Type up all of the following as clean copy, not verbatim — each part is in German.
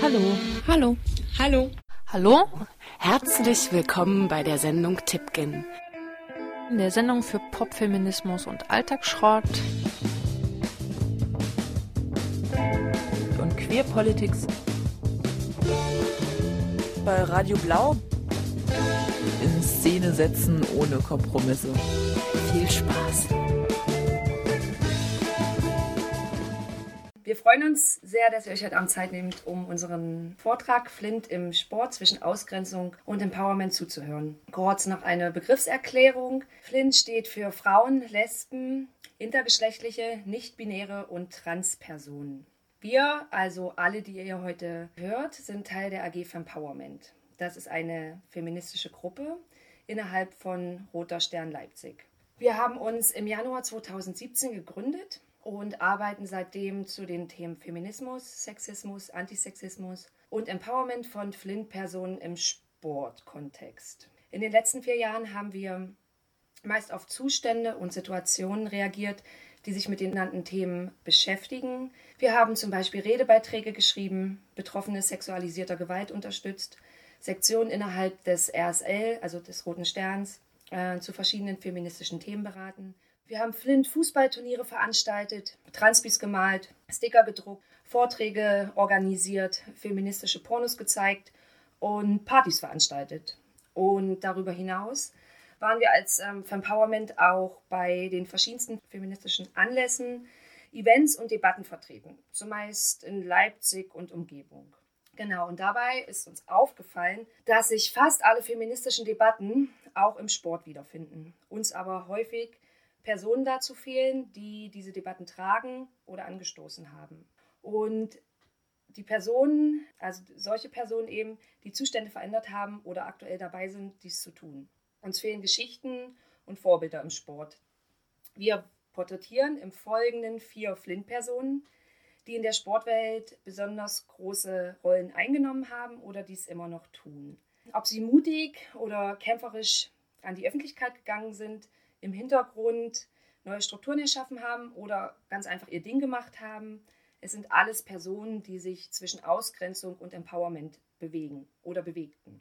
Hallo. Hallo. Hallo. Hallo. Herzlich willkommen bei der Sendung Tippgen. In der Sendung für Popfeminismus und Alltagsschrott. Und Queerpolitics. Bei Radio Blau. In Szene setzen ohne Kompromisse. Viel Spaß. Wir freuen uns sehr, dass ihr euch heute Abend Zeit nehmt, um unseren Vortrag Flint im Sport zwischen Ausgrenzung und Empowerment zuzuhören. Kurz noch eine Begriffserklärung. Flint steht für Frauen, Lesben, intergeschlechtliche, nicht-binäre und Transpersonen. Wir, also alle, die ihr heute hört, sind Teil der AG Fempowerment. Das ist eine feministische Gruppe innerhalb von Roter Stern Leipzig. Wir haben uns im Januar 2017 gegründet und arbeiten seitdem zu den Themen Feminismus, Sexismus, Antisexismus und Empowerment von Flint-Personen im Sportkontext. In den letzten 4 Jahren haben wir meist auf Zustände und Situationen reagiert, die sich mit den genannten Themen beschäftigen. Wir haben zum Beispiel Redebeiträge geschrieben, Betroffene sexualisierter Gewalt unterstützt, Sektionen innerhalb des RSL, also des Roten Sterns, zu verschiedenen feministischen Themen beraten. Wir haben Flint-Fußballturniere veranstaltet, Transpis gemalt, Sticker gedruckt, Vorträge organisiert, feministische Pornos gezeigt und Partys veranstaltet. Und darüber hinaus waren wir als Fempowerment auch bei den verschiedensten feministischen Anlässen, Events und Debatten vertreten, zumeist in Leipzig und Umgebung. Genau, und dabei ist uns aufgefallen, dass sich fast alle feministischen Debatten auch im Sport wiederfinden, uns aber häufig Personen dazu fehlen, die diese Debatten tragen oder angestoßen haben. Und die Personen, also solche Personen eben, die Zustände verändert haben oder aktuell dabei sind, dies zu tun. Uns fehlen Geschichten und Vorbilder im Sport. Wir porträtieren im Folgenden 4 Flint-Personen, die in der Sportwelt besonders große Rollen eingenommen haben oder dies immer noch tun. Ob sie mutig oder kämpferisch an die Öffentlichkeit gegangen sind, im Hintergrund neue Strukturen erschaffen haben oder ganz einfach ihr Ding gemacht haben. Es sind alles Personen, die sich zwischen Ausgrenzung und Empowerment bewegen oder bewegten.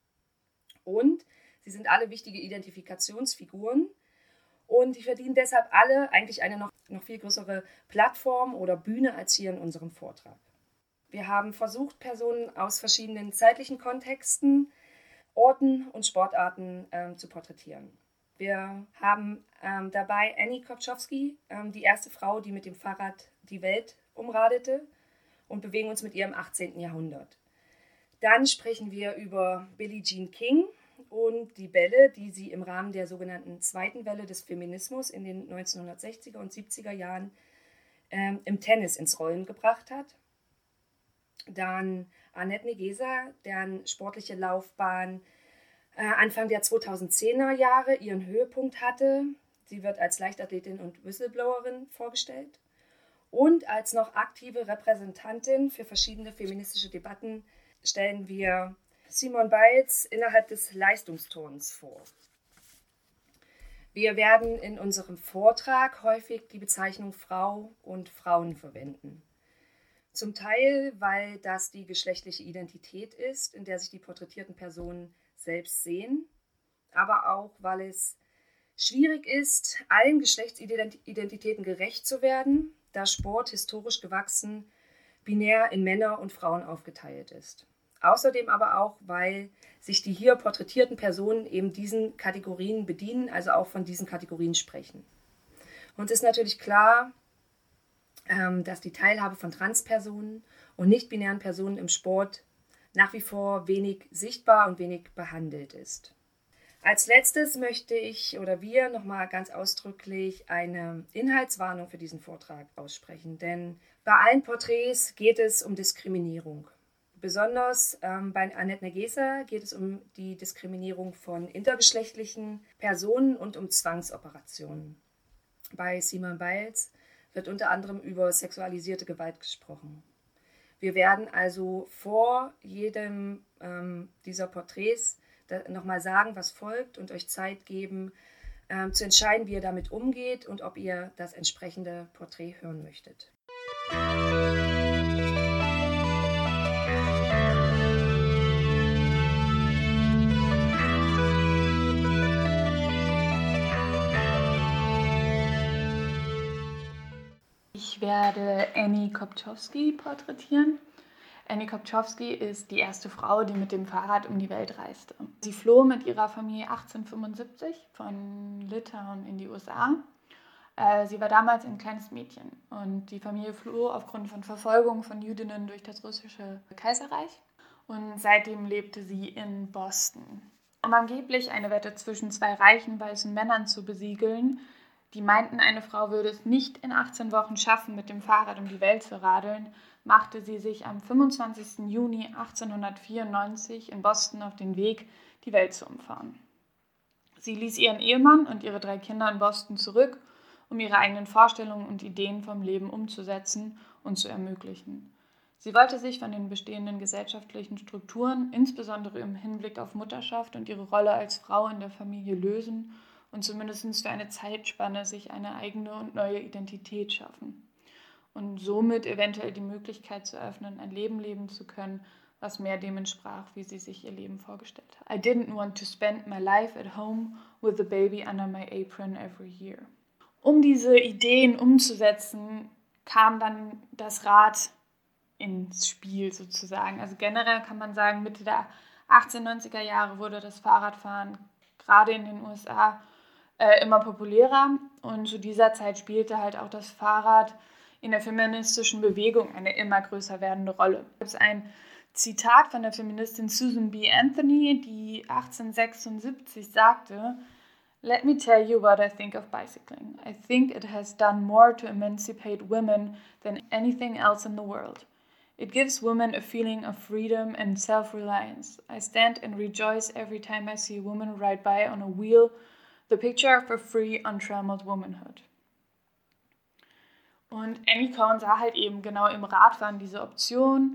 Und sie sind alle wichtige Identifikationsfiguren und die verdienen deshalb alle eigentlich eine noch viel größere Plattform oder Bühne als hier in unserem Vortrag. Wir haben versucht, Personen aus verschiedenen zeitlichen Kontexten, Orten und Sportarten zu porträtieren. Wir haben dabei Annie Kopczowski, die erste Frau, die mit dem Fahrrad die Welt umradete, und bewegen uns mit ihr im 18. Jahrhundert. Dann sprechen wir über Billie Jean King und die Bälle, die sie im Rahmen der sogenannten zweiten Welle des Feminismus in den 1960er und 70er Jahren im Tennis ins Rollen gebracht hat. Dann Annette Negeser, deren sportliche Laufbahn Anfang der 2010er Jahre ihren Höhepunkt hatte. Sie wird als Leichtathletin und Whistleblowerin vorgestellt. Und als noch aktive Repräsentantin für verschiedene feministische Debatten stellen wir Simone Biles innerhalb des Leistungsturns vor. Wir werden in unserem Vortrag häufig die Bezeichnung Frau und Frauen verwenden. Zum Teil, weil das die geschlechtliche Identität ist, in der sich die porträtierten Personen selbst sehen, aber auch, weil es schwierig ist, allen Geschlechtsidentitäten gerecht zu werden, da Sport historisch gewachsen binär in Männer und Frauen aufgeteilt ist. Außerdem aber auch, weil sich die hier porträtierten Personen eben diesen Kategorien bedienen, also auch von diesen Kategorien sprechen. Uns ist natürlich klar, dass die Teilhabe von Transpersonen und nicht-binären Personen im Sport nach wie vor wenig sichtbar und wenig behandelt ist. Als letztes möchte ich oder wir nochmal ganz ausdrücklich eine Inhaltswarnung für diesen Vortrag aussprechen, denn bei allen Porträts geht es um Diskriminierung. Besonders bei Annette Negeser geht es um die Diskriminierung von intergeschlechtlichen Personen und um Zwangsoperationen. Bei Simone Biles wird unter anderem über sexualisierte Gewalt gesprochen. Wir werden also vor jedem dieser Porträts nochmal sagen, was folgt und euch Zeit geben, zu entscheiden, wie ihr damit umgeht und ob ihr das entsprechende Porträt hören möchtet. Ich werde Annie Kopczowski porträtieren. Annie Kopczowski ist die erste Frau, die mit dem Fahrrad um die Welt reiste. Sie floh mit ihrer Familie 1875 von Litauen in die USA. Sie war damals ein kleines Mädchen und die Familie floh aufgrund von Verfolgung von Jüdinnen durch das russische Kaiserreich und seitdem lebte sie in Boston. Um angeblich eine Wette zwischen zwei reichen weißen Männern zu besiegeln, die meinten, eine Frau würde es nicht in 18 Wochen schaffen, mit dem Fahrrad um die Welt zu radeln, machte sie sich am 25. Juni 1894 in Boston auf den Weg, die Welt zu umfahren. Sie ließ ihren Ehemann und ihre 3 Kinder in Boston zurück, um ihre eigenen Vorstellungen und Ideen vom Leben umzusetzen und zu ermöglichen. Sie wollte sich von den bestehenden gesellschaftlichen Strukturen, insbesondere im Hinblick auf Mutterschaft und ihre Rolle als Frau in der Familie, lösen und zumindest für eine Zeitspanne sich eine eigene und neue Identität schaffen. Und somit eventuell die Möglichkeit zu eröffnen, ein Leben leben zu können, was mehr dem entsprach, wie sie sich ihr Leben vorgestellt hat. I didn't want to spend my life at home with a baby under my apron every year. Um diese Ideen umzusetzen, kam dann das Rad ins Spiel sozusagen. Also generell kann man sagen, Mitte der 1890er Jahre wurde das Fahrradfahren gerade in den USA immer populärer und zu dieser Zeit spielte halt auch das Fahrrad in der feministischen Bewegung eine immer größer werdende Rolle. Es gibt ein Zitat von der Feministin Susan B. Anthony, die 1876 sagte: "Let me tell you what I think of bicycling. I think it has done more to emancipate women than anything else in the world. It gives women a feeling of freedom and self-reliance. I stand and rejoice every time I see a woman ride by on a wheel, the picture of a free, untrammeled womanhood." Und Annie Cohen sah halt eben genau im Radfahren diese Option,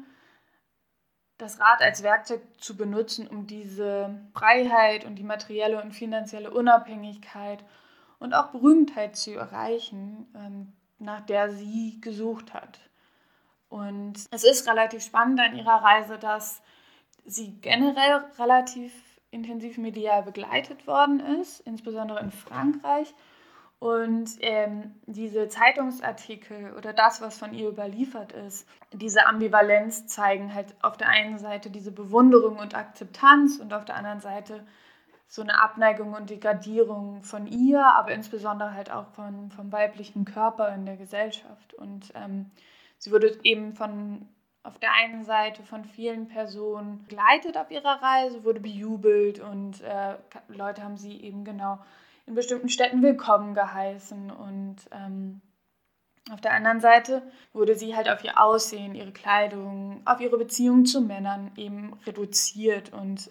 das Rad als Werkzeug zu benutzen, um diese Freiheit und die materielle und finanzielle Unabhängigkeit und auch Berühmtheit zu erreichen, nach der sie gesucht hat. Und es ist relativ spannend an ihrer Reise, dass sie generell relativ intensiv medial begleitet worden ist, insbesondere in Frankreich. Und diese Zeitungsartikel oder das, was von ihr überliefert ist, diese Ambivalenz zeigen halt auf der einen Seite diese Bewunderung und Akzeptanz und auf der anderen Seite so eine Abneigung und Degradierung von ihr, aber insbesondere halt auch vom weiblichen Körper in der Gesellschaft. Und sie wurde eben auf der einen Seite von vielen Personen begleitet auf ihrer Reise, wurde bejubelt und Leute haben sie eben genau in bestimmten Städten willkommen geheißen und auf der anderen Seite wurde sie halt auf ihr Aussehen, ihre Kleidung, auf ihre Beziehung zu Männern eben reduziert und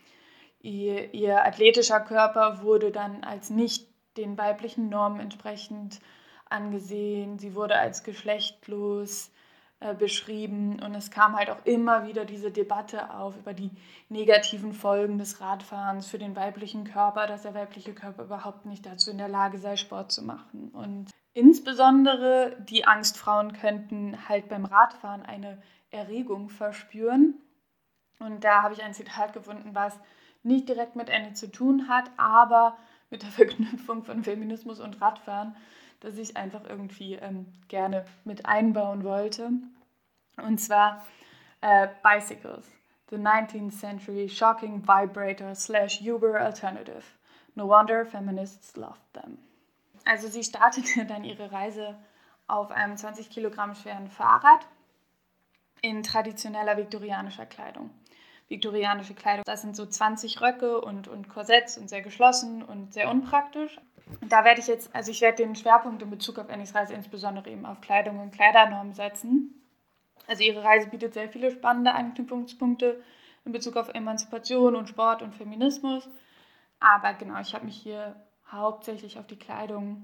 ihr athletischer Körper wurde dann als nicht den weiblichen Normen entsprechend angesehen. Sie wurde als geschlechtlos beschrieben und es kam halt auch immer wieder diese Debatte auf über die negativen Folgen des Radfahrens für den weiblichen Körper, dass der weibliche Körper überhaupt nicht dazu in der Lage sei, Sport zu machen. Und insbesondere die Angst, Frauen könnten halt beim Radfahren eine Erregung verspüren. Und da habe ich ein Zitat gefunden, was nicht direkt mit Annie zu tun hat, aber mit der Verknüpfung von Feminismus und Radfahren, das ich einfach irgendwie gerne mit einbauen wollte. Und zwar Bicycles, the 19th century shocking vibrator / Uber alternative. No wonder feminists loved them. Also sie startete dann ihre Reise auf einem 20 Kilogramm schweren Fahrrad in traditioneller viktorianischer Kleidung. Viktorianische Kleidung, das sind so 20 Röcke und Korsetts und sehr geschlossen und sehr unpraktisch. Und da werde ich werde den Schwerpunkt in Bezug auf Annies Reise insbesondere eben auf Kleidung und Kleidernormen setzen. Also ihre Reise bietet sehr viele spannende Anknüpfungspunkte in Bezug auf Emanzipation und Sport und Feminismus. Aber genau, ich habe mich hier hauptsächlich auf die Kleidung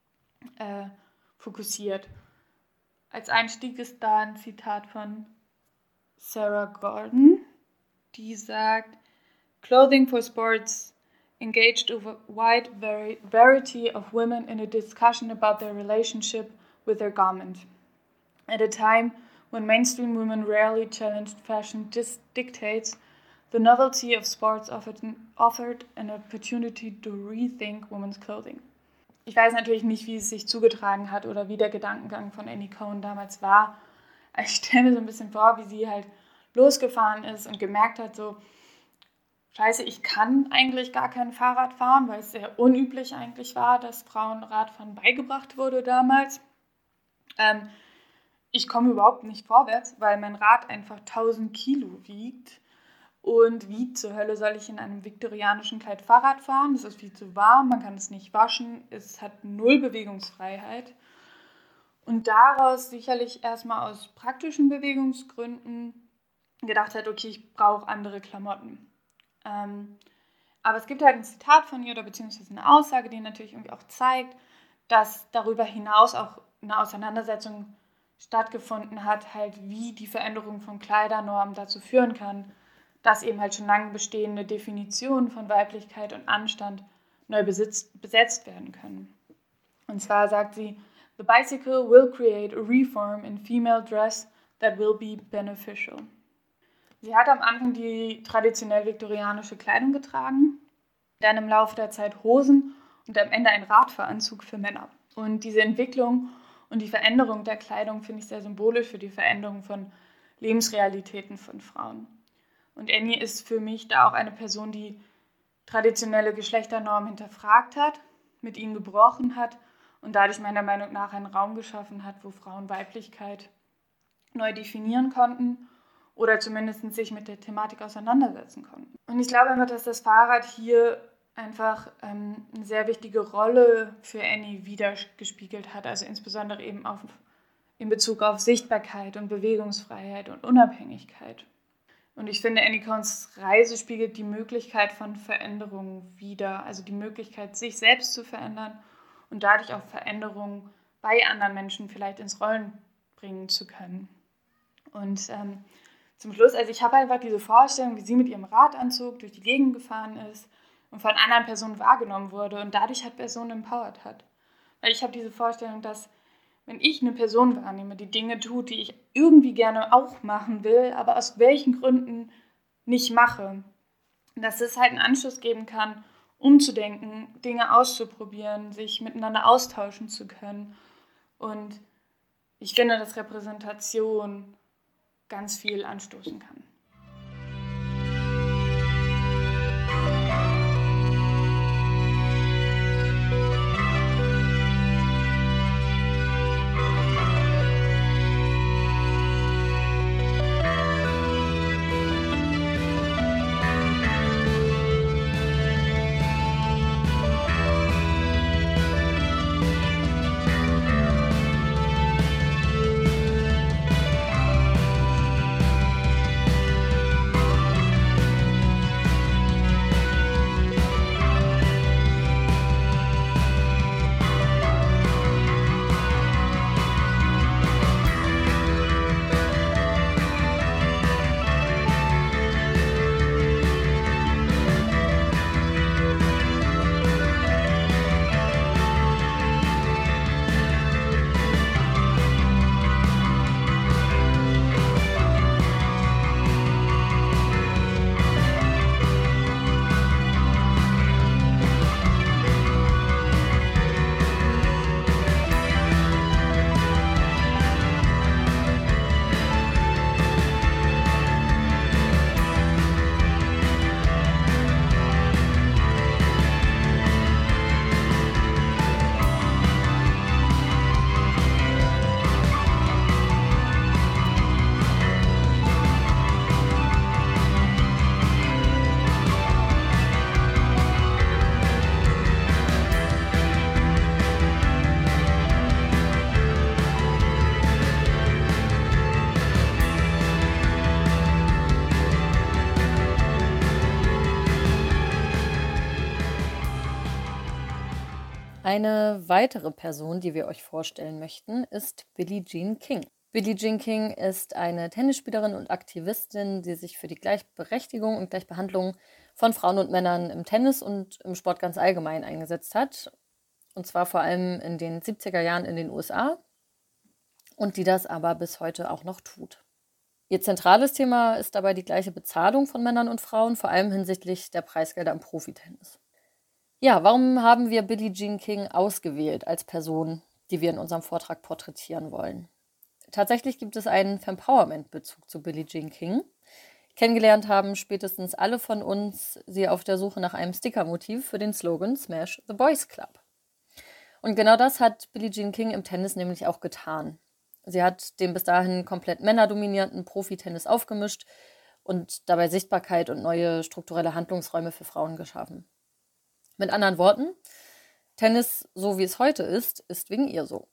fokussiert. Als Einstieg ist da ein Zitat von Sarah Gordon, die sagt: "Clothing for sports engaged a wide variety of women in a discussion about their relationship with their garment. At a time when mainstream women rarely challenged fashion dictates, the novelty of sports offered an opportunity to rethink women's clothing." Ich weiß natürlich nicht, wie es sich zugetragen hat oder wie der Gedankengang von Annie Cohen damals war. Ich stelle mir so ein bisschen vor, wie sie halt losgefahren ist und gemerkt hat, so, Scheiße, ich kann eigentlich gar kein Fahrrad fahren, weil es sehr unüblich eigentlich war, dass Frauen Radfahren beigebracht wurde damals. Ich komme überhaupt nicht vorwärts, weil mein Rad einfach 1000 Kilo wiegt. Und wie zur Hölle soll ich in einem viktorianischen Kleid Fahrrad fahren? Es ist viel zu warm, man kann es nicht waschen, es hat 0 Bewegungsfreiheit. Und daraus sicherlich erstmal aus praktischen Bewegungsgründen gedacht hat, okay, ich brauche andere Klamotten. Aber es gibt halt ein Zitat von ihr oder beziehungsweise eine Aussage, die natürlich irgendwie auch zeigt, dass darüber hinaus auch eine Auseinandersetzung stattgefunden hat, halt wie die Veränderung von Kleidernormen dazu führen kann, dass eben halt schon lange bestehende Definitionen von Weiblichkeit und Anstand neu besetzt werden können. Und zwar sagt sie, "The bicycle will create a reform in female dress that will be beneficial." Sie hat am Anfang die traditionell viktorianische Kleidung getragen, dann im Laufe der Zeit Hosen und am Ende ein Radfahranzug für Männer. Und diese Entwicklung und die Veränderung der Kleidung finde ich sehr symbolisch für die Veränderung von Lebensrealitäten von Frauen. Und Annie ist für mich da auch eine Person, die traditionelle Geschlechternormen hinterfragt hat, mit ihnen gebrochen hat und dadurch meiner Meinung nach einen Raum geschaffen hat, wo Frauen Weiblichkeit neu definieren konnten oder zumindest sich mit der Thematik auseinandersetzen konnten. Und ich glaube einfach, dass das Fahrrad hier einfach eine sehr wichtige Rolle für Annie wiedergespiegelt hat, also insbesondere eben in Bezug auf Sichtbarkeit und Bewegungsfreiheit und Unabhängigkeit. Und ich finde, Annie Cohens Reise spiegelt die Möglichkeit von Veränderung wider, also die Möglichkeit, sich selbst zu verändern und dadurch auch Veränderungen bei anderen Menschen vielleicht ins Rollen bringen zu können. Und zum Schluss, also ich habe einfach diese Vorstellung, wie sie mit ihrem Radanzug durch die Gegend gefahren ist und von anderen Personen wahrgenommen wurde und dadurch halt Personen empowered hat. Weil ich habe diese Vorstellung, dass wenn ich eine Person wahrnehme, die Dinge tut, die ich irgendwie gerne auch machen will, aber aus welchen Gründen nicht mache, dass es halt einen Anschluss geben kann, umzudenken, Dinge auszuprobieren, sich miteinander austauschen zu können. Und ich finde, dass Repräsentation ganz viel anstoßen kann. Eine weitere Person, die wir euch vorstellen möchten, ist Billie Jean King. Billie Jean King ist eine Tennisspielerin und Aktivistin, die sich für die Gleichberechtigung und Gleichbehandlung von Frauen und Männern im Tennis und im Sport ganz allgemein eingesetzt hat. Und zwar vor allem in den 70er Jahren in den USA und die das aber bis heute auch noch tut. Ihr zentrales Thema ist dabei die gleiche Bezahlung von Männern und Frauen, vor allem hinsichtlich der Preisgelder im Profitennis. Ja, warum haben wir Billie Jean King ausgewählt als Person, die wir in unserem Vortrag porträtieren wollen? Tatsächlich gibt es einen Fempowerment-Bezug zu Billie Jean King. Kennengelernt haben spätestens alle von uns sie auf der Suche nach einem Stickermotiv für den Slogan Smash the Boys Club. Und genau das hat Billie Jean King im Tennis nämlich auch getan. Sie hat den bis dahin komplett männerdominierten Profitennis aufgemischt und dabei Sichtbarkeit und neue strukturelle Handlungsräume für Frauen geschaffen. Mit anderen Worten, Tennis, so wie es heute ist wegen ihr so.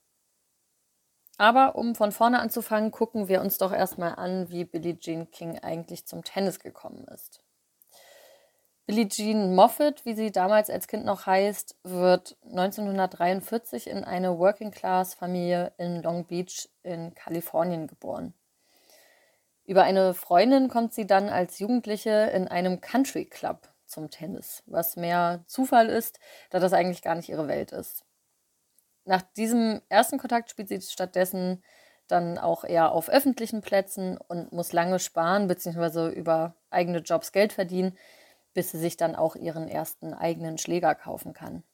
Aber um von vorne anzufangen, gucken wir uns doch erstmal an, wie Billie Jean King eigentlich zum Tennis gekommen ist. Billie Jean Moffat, wie sie damals als Kind noch heißt, wird 1943 in eine Working-Class-Familie in Long Beach in Kalifornien geboren. Über eine Freundin kommt sie dann als Jugendliche in einem Country Club zum Tennis, was mehr Zufall ist, da das eigentlich gar nicht ihre Welt ist. Nach diesem ersten Kontakt spielt sie stattdessen dann auch eher auf öffentlichen Plätzen und muss lange sparen bzw. über eigene Jobs Geld verdienen, bis sie sich dann auch ihren ersten eigenen Schläger kaufen kann.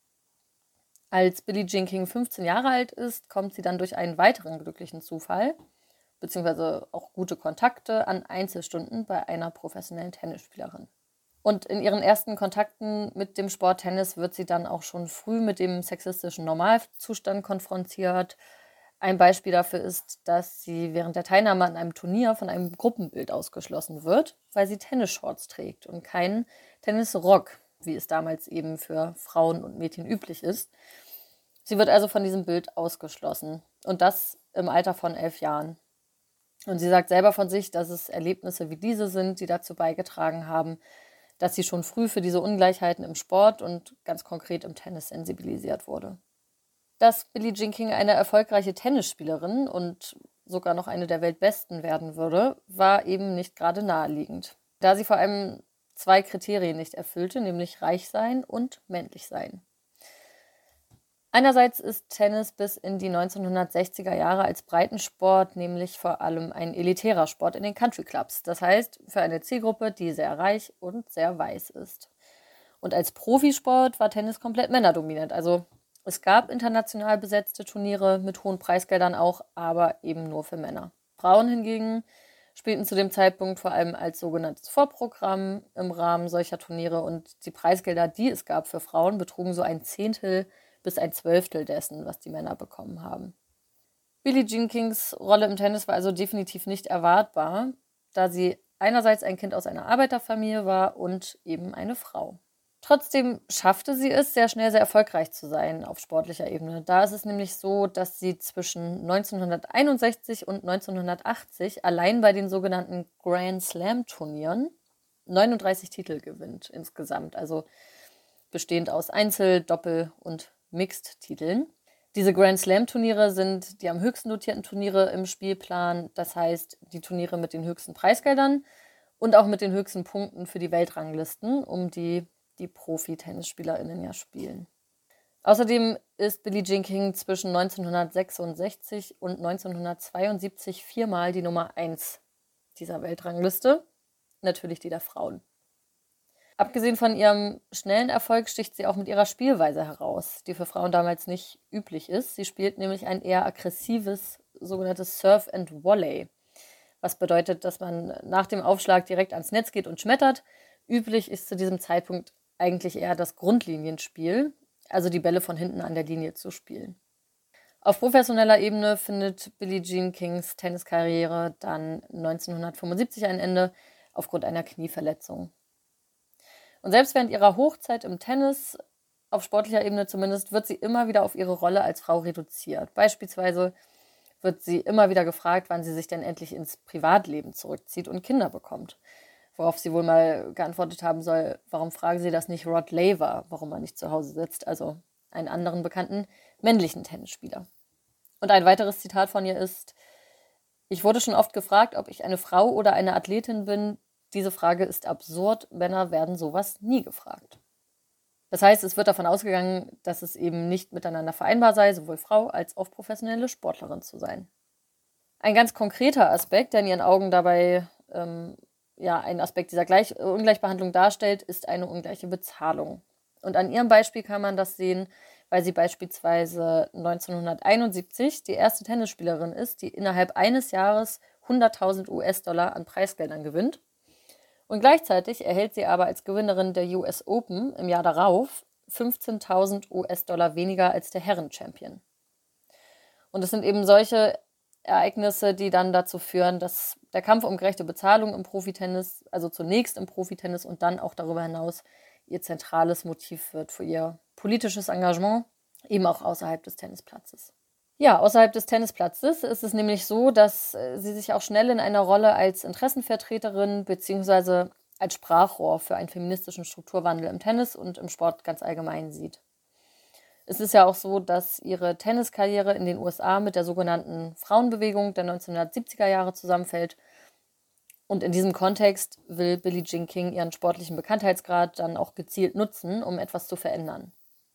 Als Billie Jean King 15 Jahre alt ist, kommt sie dann durch einen weiteren glücklichen Zufall bzw. auch gute Kontakte an Einzelstunden bei einer professionellen Tennisspielerin. Und in ihren ersten Kontakten mit dem Sport Tennis wird sie dann auch schon früh mit dem sexistischen Normalzustand konfrontiert. Ein Beispiel dafür ist, dass sie während der Teilnahme an einem Turnier von einem Gruppenbild ausgeschlossen wird, weil sie Tennisshorts trägt und keinen Tennisrock, wie es damals eben für Frauen und Mädchen üblich ist. Sie wird also von diesem Bild ausgeschlossen und das im Alter von 11 Jahren. Und sie sagt selber von sich, dass es Erlebnisse wie diese sind, die dazu beigetragen haben, dass sie schon früh für diese Ungleichheiten im Sport und ganz konkret im Tennis sensibilisiert wurde. Dass Billie Jean King eine erfolgreiche Tennisspielerin und sogar noch eine der Weltbesten werden würde, war eben nicht gerade naheliegend, da sie vor allem 2 Kriterien nicht erfüllte, nämlich reich sein und männlich sein. Einerseits ist Tennis bis in die 1960er Jahre als Breitensport nämlich vor allem ein elitärer Sport in den Country Clubs. Das heißt, für eine Zielgruppe, die sehr reich und sehr weiß ist. Und als Profisport war Tennis komplett männerdominiert. Also es gab international besetzte Turniere mit hohen Preisgeldern auch, aber eben nur für Männer. Frauen hingegen spielten zu dem Zeitpunkt vor allem als sogenanntes Vorprogramm im Rahmen solcher Turniere und die Preisgelder, die es gab für Frauen, betrugen so 1/10 bis 1/12 dessen, was die Männer bekommen haben. Billie Jean Kings Rolle im Tennis war also definitiv nicht erwartbar, da sie einerseits ein Kind aus einer Arbeiterfamilie war und eben eine Frau. Trotzdem schaffte sie es, sehr schnell sehr erfolgreich zu sein auf sportlicher Ebene. Da ist es nämlich so, dass sie zwischen 1961 und 1980 allein bei den sogenannten Grand Slam Turnieren 39 Titel gewinnt insgesamt, also bestehend aus Einzel-, Doppel- und Mixed-Titeln. Diese Grand Slam-Turniere sind die am höchsten dotierten Turniere im Spielplan, das heißt die Turniere mit den höchsten Preisgeldern und auch mit den höchsten Punkten für die Weltranglisten, um die Profi-TennisspielerInnen ja spielen. Außerdem ist Billie Jean King zwischen 1966 und 1972 4-mal die Nummer 1 dieser Weltrangliste, natürlich die der Frauen. Abgesehen von ihrem schnellen Erfolg sticht sie auch mit ihrer Spielweise heraus, die für Frauen damals nicht üblich ist. Sie spielt nämlich ein eher aggressives, sogenanntes Serve and Volley, was bedeutet, dass man nach dem Aufschlag direkt ans Netz geht und schmettert. Üblich ist zu diesem Zeitpunkt eigentlich eher das Grundlinienspiel, also die Bälle von hinten an der Linie zu spielen. Auf professioneller Ebene findet Billie Jean Kings Tenniskarriere dann 1975 ein Ende aufgrund einer Knieverletzung. Und selbst während ihrer Hochzeit im Tennis, auf sportlicher Ebene zumindest, wird sie immer wieder auf ihre Rolle als Frau reduziert. Beispielsweise wird sie immer wieder gefragt, wann sie sich denn endlich ins Privatleben zurückzieht und Kinder bekommt. Worauf sie wohl mal geantwortet haben soll, warum fragen Sie das nicht Rod Laver, warum er nicht zu Hause sitzt, also einen anderen bekannten männlichen Tennisspieler. Und ein weiteres Zitat von ihr ist: Ich wurde schon oft gefragt, ob ich eine Frau oder eine Athletin bin. Diese Frage ist absurd, Männer werden sowas nie gefragt. Das heißt, es wird davon ausgegangen, dass es eben nicht miteinander vereinbar sei, sowohl Frau als auch professionelle Sportlerin zu sein. Ein ganz konkreter Aspekt, der in ihren Augen dabei ein Aspekt dieser Ungleichbehandlung darstellt, ist eine ungleiche Bezahlung. Und an ihrem Beispiel kann man das sehen, weil sie beispielsweise 1971 die erste Tennisspielerin ist, die innerhalb eines Jahres 100.000 US-Dollar an Preisgeldern gewinnt. Und gleichzeitig erhält sie aber als Gewinnerin der US Open im Jahr darauf 15.000 US-Dollar weniger als der Herren-Champion. Und es sind eben solche Ereignisse, die dann dazu führen, dass der Kampf um gerechte Bezahlung im Profitennis, also zunächst im Profitennis und dann auch darüber hinaus, ihr zentrales Motiv wird für ihr politisches Engagement, eben auch außerhalb des Tennisplatzes. Ja, außerhalb des Tennisplatzes ist es nämlich so, dass sie sich auch schnell in einer Rolle als Interessenvertreterin bzw. als Sprachrohr für einen feministischen Strukturwandel im Tennis und im Sport ganz allgemein sieht. Es ist ja auch so, dass ihre Tenniskarriere in den USA mit der sogenannten Frauenbewegung der 1970er Jahre zusammenfällt. Und in diesem Kontext will Billie Jean King ihren sportlichen Bekanntheitsgrad dann auch gezielt nutzen, um etwas zu verändern.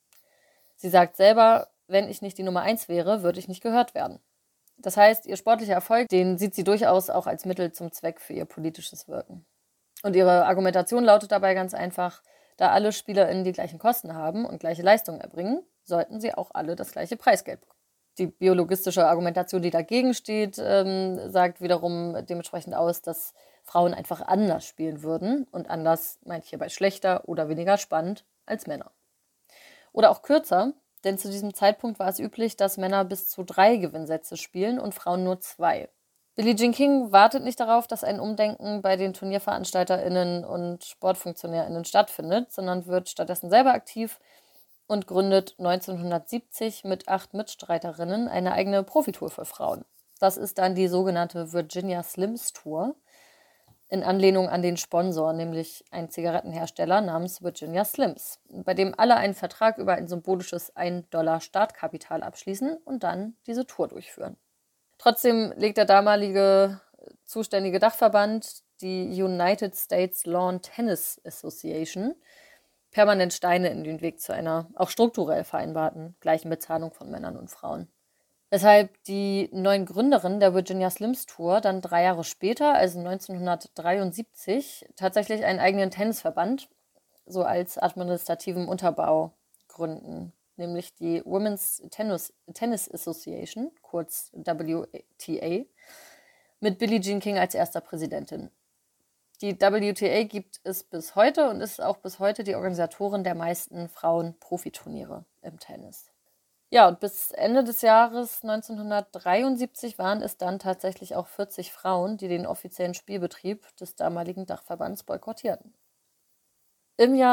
Sie sagt selber, wenn ich nicht die Nummer 1 wäre, würde ich nicht gehört werden. Das heißt, ihr sportlicher Erfolg, den sieht sie durchaus auch als Mittel zum Zweck für ihr politisches Wirken. Und ihre Argumentation lautet dabei ganz einfach, da alle SpielerInnen die gleichen Kosten haben und gleiche Leistungen erbringen, sollten sie auch alle das gleiche Preisgeld bekommen. Die biologistische Argumentation, die dagegen steht, sagt wiederum dementsprechend aus, dass Frauen einfach anders spielen würden. Und anders meint hierbei schlechter oder weniger spannend als Männer. Oder auch kürzer, denn zu diesem Zeitpunkt war es üblich, dass Männer bis zu 3 Gewinnsätze spielen und Frauen nur 2. Billie Jean King wartet nicht darauf, dass ein Umdenken bei den TurnierveranstalterInnen und SportfunktionärInnen stattfindet, sondern wird stattdessen selber aktiv und gründet 1970 mit 8 Mitstreiterinnen eine eigene Profitour für Frauen. Das ist dann die sogenannte Virginia Slims Tour, in Anlehnung an den Sponsor, nämlich ein Zigarettenhersteller namens Virginia Slims, bei dem alle einen Vertrag über ein symbolisches $1 Startkapital abschließen und dann diese Tour durchführen. Trotzdem legt der damalige zuständige Dachverband, die United States Lawn Tennis Association, permanent Steine in den Weg zu einer auch strukturell vereinbarten gleichen Bezahlung von Männern und Frauen. Weshalb die neuen Gründerinnen der Virginia Slims Tour dann 3 Jahre später, also 1973, tatsächlich einen eigenen Tennisverband, so als administrativen Unterbau gründen, nämlich die Women's Tennis Association, kurz WTA, mit Billie Jean King als erster Präsidentin. Die WTA gibt es bis heute und ist auch bis heute die Organisatorin der meisten Frauen-Profiturniere im Tennis. Ja, und bis Ende des Jahres 1973 waren es dann tatsächlich auch 40 Frauen, die den offiziellen Spielbetrieb des damaligen Dachverbands boykottierten. Im Jahr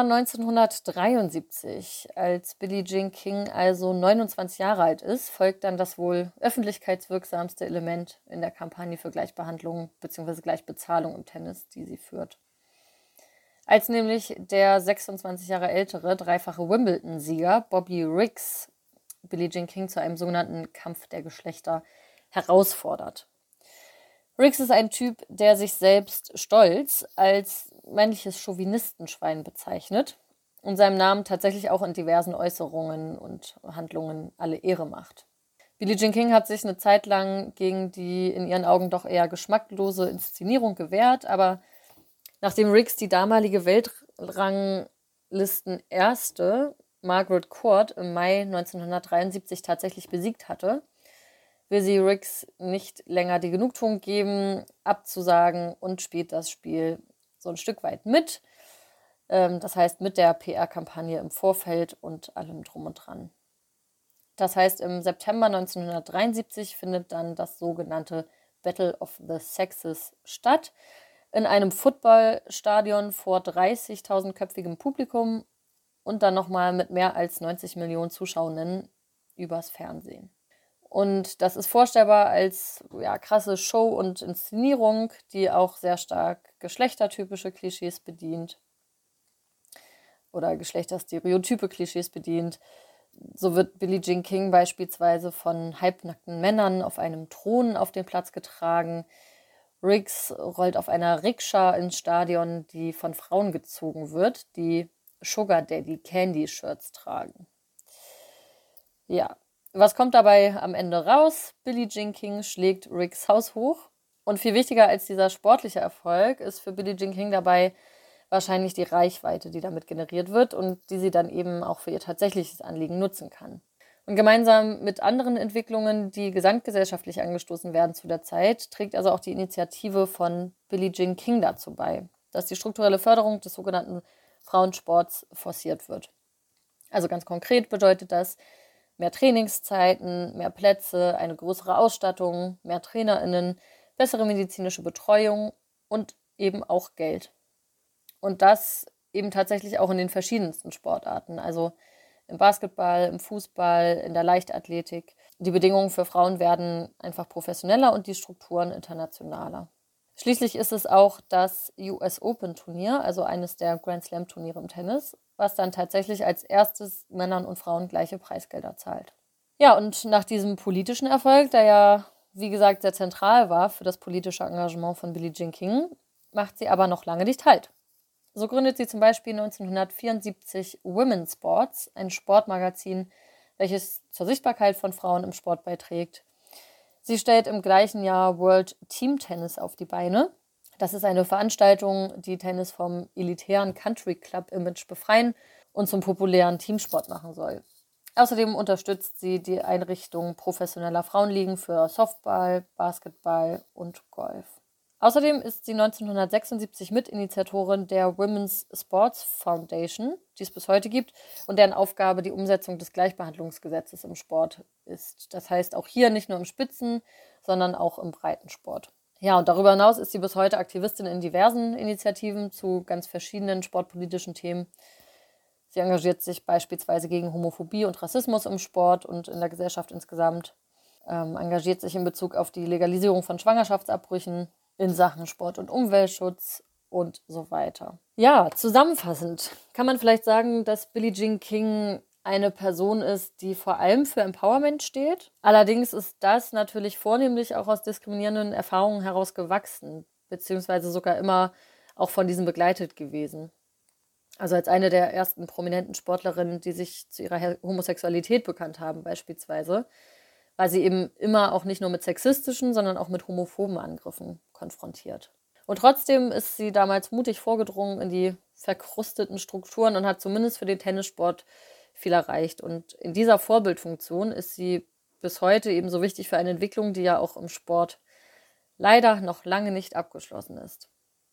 1973, als Billie Jean King also 29 Jahre alt ist, folgt dann das wohl öffentlichkeitswirksamste Element in der Kampagne für Gleichbehandlung bzw. Gleichbezahlung im Tennis, die sie führt. Als nämlich der 26 Jahre ältere, dreifache Wimbledon-Sieger Bobby Riggs Billie Jean King zu einem sogenannten Kampf der Geschlechter herausfordert. Riggs ist ein Typ, der sich selbst stolz als männliches Chauvinistenschwein bezeichnet und seinem Namen tatsächlich auch in diversen Äußerungen und Handlungen alle Ehre macht. Billie Jean King hat sich eine Zeit lang gegen die in ihren Augen doch eher geschmacklose Inszenierung gewehrt, aber nachdem Riggs die damalige Weltranglisten-Erste Margaret Court im Mai 1973 tatsächlich besiegt hatte, will sie Riggs nicht länger die Genugtuung geben, abzusagen und spielt das Spiel so ein Stück weit mit. Das heißt mit der PR-Kampagne im Vorfeld und allem drum und dran. Das heißt, im September 1973 findet dann das sogenannte Battle of the Sexes statt, in einem Footballstadion vor 30.000-köpfigem Publikum und dann nochmal mit mehr als 90 Millionen Zuschauerinnen übers Fernsehen. Und das ist vorstellbar als krasse Show und Inszenierung, die auch sehr stark geschlechtertypische Klischees bedient oder geschlechterstereotype Klischees bedient. So wird Billie Jean King beispielsweise von halbnackten Männern auf einem Thron auf den Platz getragen. Riggs rollt auf einer Rikscha ins Stadion, die von Frauen gezogen wird, die Sugar Daddy Candy Shirts tragen. Ja, was kommt dabei am Ende raus? Billie Jean King schlägt Riggs Haus hoch. Und viel wichtiger als dieser sportliche Erfolg ist für Billie Jean King dabei, wahrscheinlich die Reichweite, die damit generiert wird und die sie dann eben auch für ihr tatsächliches Anliegen nutzen kann. Und gemeinsam mit anderen Entwicklungen, die gesamtgesellschaftlich angestoßen werden zu der Zeit, trägt also auch die Initiative von Billie Jean King dazu bei, dass die strukturelle Förderung des sogenannten Frauensports forciert wird. Also ganz konkret bedeutet das mehr Trainingszeiten, mehr Plätze, eine größere Ausstattung, mehr TrainerInnen, bessere medizinische Betreuung und eben auch Geld. Und das eben tatsächlich auch in den verschiedensten Sportarten, also im Basketball, im Fußball, in der Leichtathletik. Die Bedingungen für Frauen werden einfach professioneller und die Strukturen internationaler. Schließlich ist es auch das US Open Turnier, also eines der Grand Slam Turniere im Tennis, was dann tatsächlich als erstes Männern und Frauen gleiche Preisgelder zahlt. Ja, und nach diesem politischen Erfolg, der ja, wie gesagt, sehr zentral war für das politische Engagement von Billie Jean King, macht sie aber noch lange nicht Halt. So gründet sie zum Beispiel 1974 Women's Sports, ein Sportmagazin, welches zur Sichtbarkeit von Frauen im Sport beiträgt. Sie stellt im gleichen Jahr World Team Tennis auf die Beine. Das ist eine Veranstaltung, die Tennis vom elitären Country Club Image befreien und zum populären Teamsport machen soll. Außerdem unterstützt sie die Einrichtung professioneller Frauenligen für Softball, Basketball und Golf. Außerdem ist sie 1976 Mitinitiatorin der Women's Sports Foundation, die es bis heute gibt und deren Aufgabe die Umsetzung des Gleichbehandlungsgesetzes im Sport ist. Das heißt auch hier nicht nur im Spitzen, sondern auch im Breitensport. Ja, und darüber hinaus ist sie bis heute Aktivistin in diversen Initiativen zu ganz verschiedenen sportpolitischen Themen. Sie engagiert sich beispielsweise gegen Homophobie und Rassismus im Sport und in der Gesellschaft insgesamt, engagiert sich in Bezug auf die Legalisierung von Schwangerschaftsabbrüchen, in Sachen Sport- und Umweltschutz und so weiter. Ja, zusammenfassend kann man vielleicht sagen, dass Billie Jean King eine Person ist, die vor allem für Empowerment steht. Allerdings ist das natürlich vornehmlich auch aus diskriminierenden Erfahrungen heraus gewachsen, beziehungsweise sogar immer auch von diesen begleitet gewesen. Also als eine der ersten prominenten Sportlerinnen, die sich zu ihrer Homosexualität bekannt haben beispielsweise, war sie eben immer auch nicht nur mit sexistischen, sondern auch mit homophoben Angriffen konfrontiert. Und trotzdem ist sie damals mutig vorgedrungen in die verkrusteten Strukturen und hat zumindest für den Tennissport viel erreicht. Und in dieser Vorbildfunktion ist sie bis heute eben so wichtig für eine Entwicklung, die ja auch im Sport leider noch lange nicht abgeschlossen ist.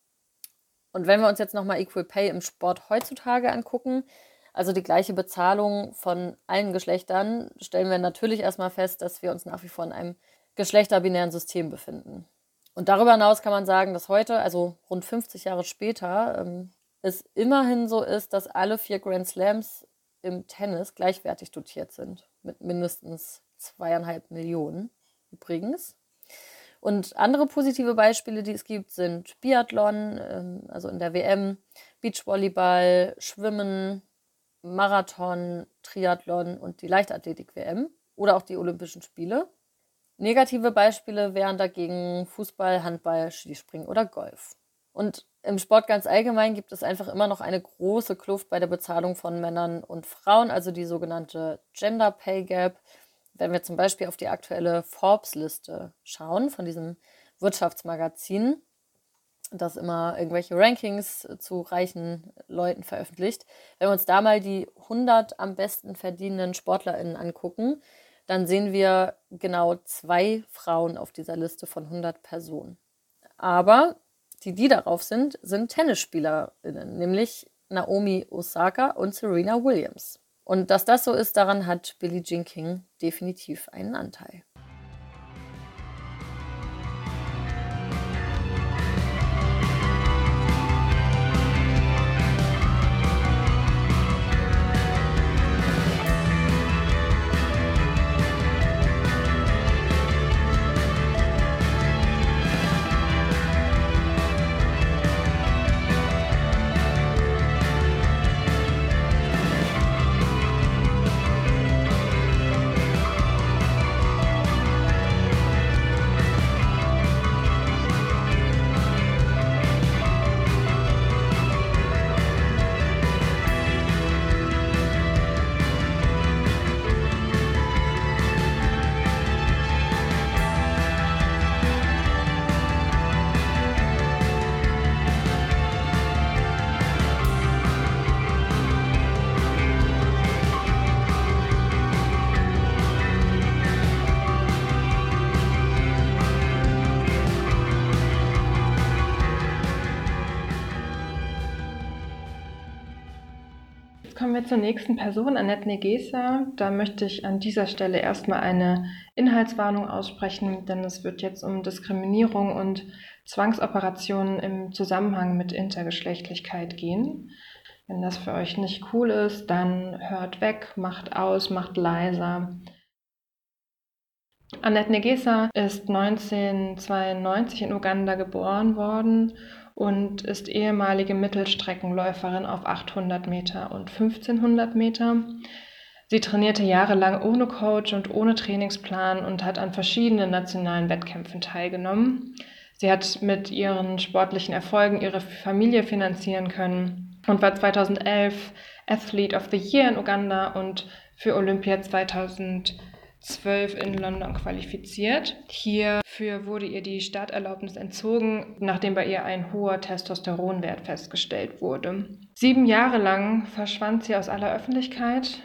Und wenn wir uns jetzt nochmal Equal Pay im Sport heutzutage angucken, also die gleiche Bezahlung von allen Geschlechtern, stellen wir natürlich erstmal fest, dass wir uns nach wie vor in einem geschlechterbinären System befinden. Und darüber hinaus kann man sagen, dass heute, also rund 50 Jahre später, es immerhin so ist, dass alle 4 Grand Slams im Tennis gleichwertig dotiert sind. Mit mindestens 2,5 Millionen übrigens. Und andere positive Beispiele, die es gibt, sind Biathlon, also in der WM, Beachvolleyball, Schwimmen, Marathon, Triathlon und die Leichtathletik-WM oder auch die Olympischen Spiele. Negative Beispiele wären dagegen Fußball, Handball, Skispringen oder Golf. Und im Sport ganz allgemein gibt es einfach immer noch eine große Kluft bei der Bezahlung von Männern und Frauen, also die sogenannte Gender Pay Gap. Wenn wir zum Beispiel auf die aktuelle Forbes-Liste schauen von diesem Wirtschaftsmagazin, das immer irgendwelche Rankings zu reichen Leuten veröffentlicht. Wenn wir uns da mal die 100 am besten verdienenden SportlerInnen angucken, dann sehen wir genau 2 Frauen auf dieser Liste von 100 Personen. Aber die darauf sind TennisspielerInnen, nämlich Naomi Osaka und Serena Williams. Und dass das so ist, daran hat Billie Jean King definitiv einen Anteil. kommen wir zur nächsten Person, Annette Negesa. Da möchte ich an dieser Stelle erstmal eine Inhaltswarnung aussprechen, denn es wird jetzt um Diskriminierung und Zwangsoperationen im Zusammenhang mit Intergeschlechtlichkeit gehen. Wenn das für euch nicht cool ist, dann hört weg, macht aus, macht leiser. Annette Negesa ist 1992 in Uganda geboren worden und ist ehemalige Mittelstreckenläuferin auf 800 Meter und 1500 Meter. Sie trainierte jahrelang ohne Coach und ohne Trainingsplan und hat an verschiedenen nationalen Wettkämpfen teilgenommen. Sie hat mit ihren sportlichen Erfolgen ihre Familie finanzieren können und war 2011 Athlete of the Year in Uganda und für Olympia 2012 in London qualifiziert. Hierfür wurde ihr die Starterlaubnis entzogen, nachdem bei ihr ein hoher Testosteronwert festgestellt wurde. 7 Jahre lang verschwand sie aus aller Öffentlichkeit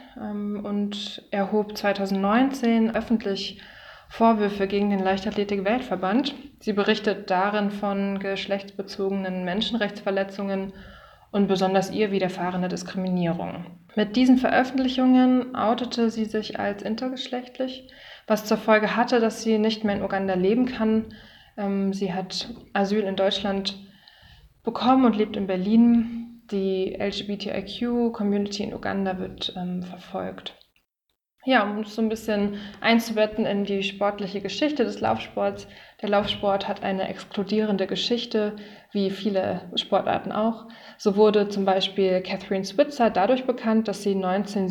und erhob 2019 öffentlich Vorwürfe gegen den Leichtathletik-Weltverband. Sie berichtet darin von geschlechtsbezogenen Menschenrechtsverletzungen und besonders ihr widerfahrene Diskriminierung. Mit diesen Veröffentlichungen outete sie sich als intergeschlechtlich, was zur Folge hatte, dass sie nicht mehr in Uganda leben kann. Sie hat Asyl in Deutschland bekommen und lebt in Berlin. Die LGBTIQ-Community in Uganda wird verfolgt. Ja, um es so ein bisschen einzubetten in die sportliche Geschichte des Laufsports. Der Laufsport hat eine exkludierende Geschichte, wie viele Sportarten auch. So wurde zum Beispiel Catherine Switzer dadurch bekannt, dass sie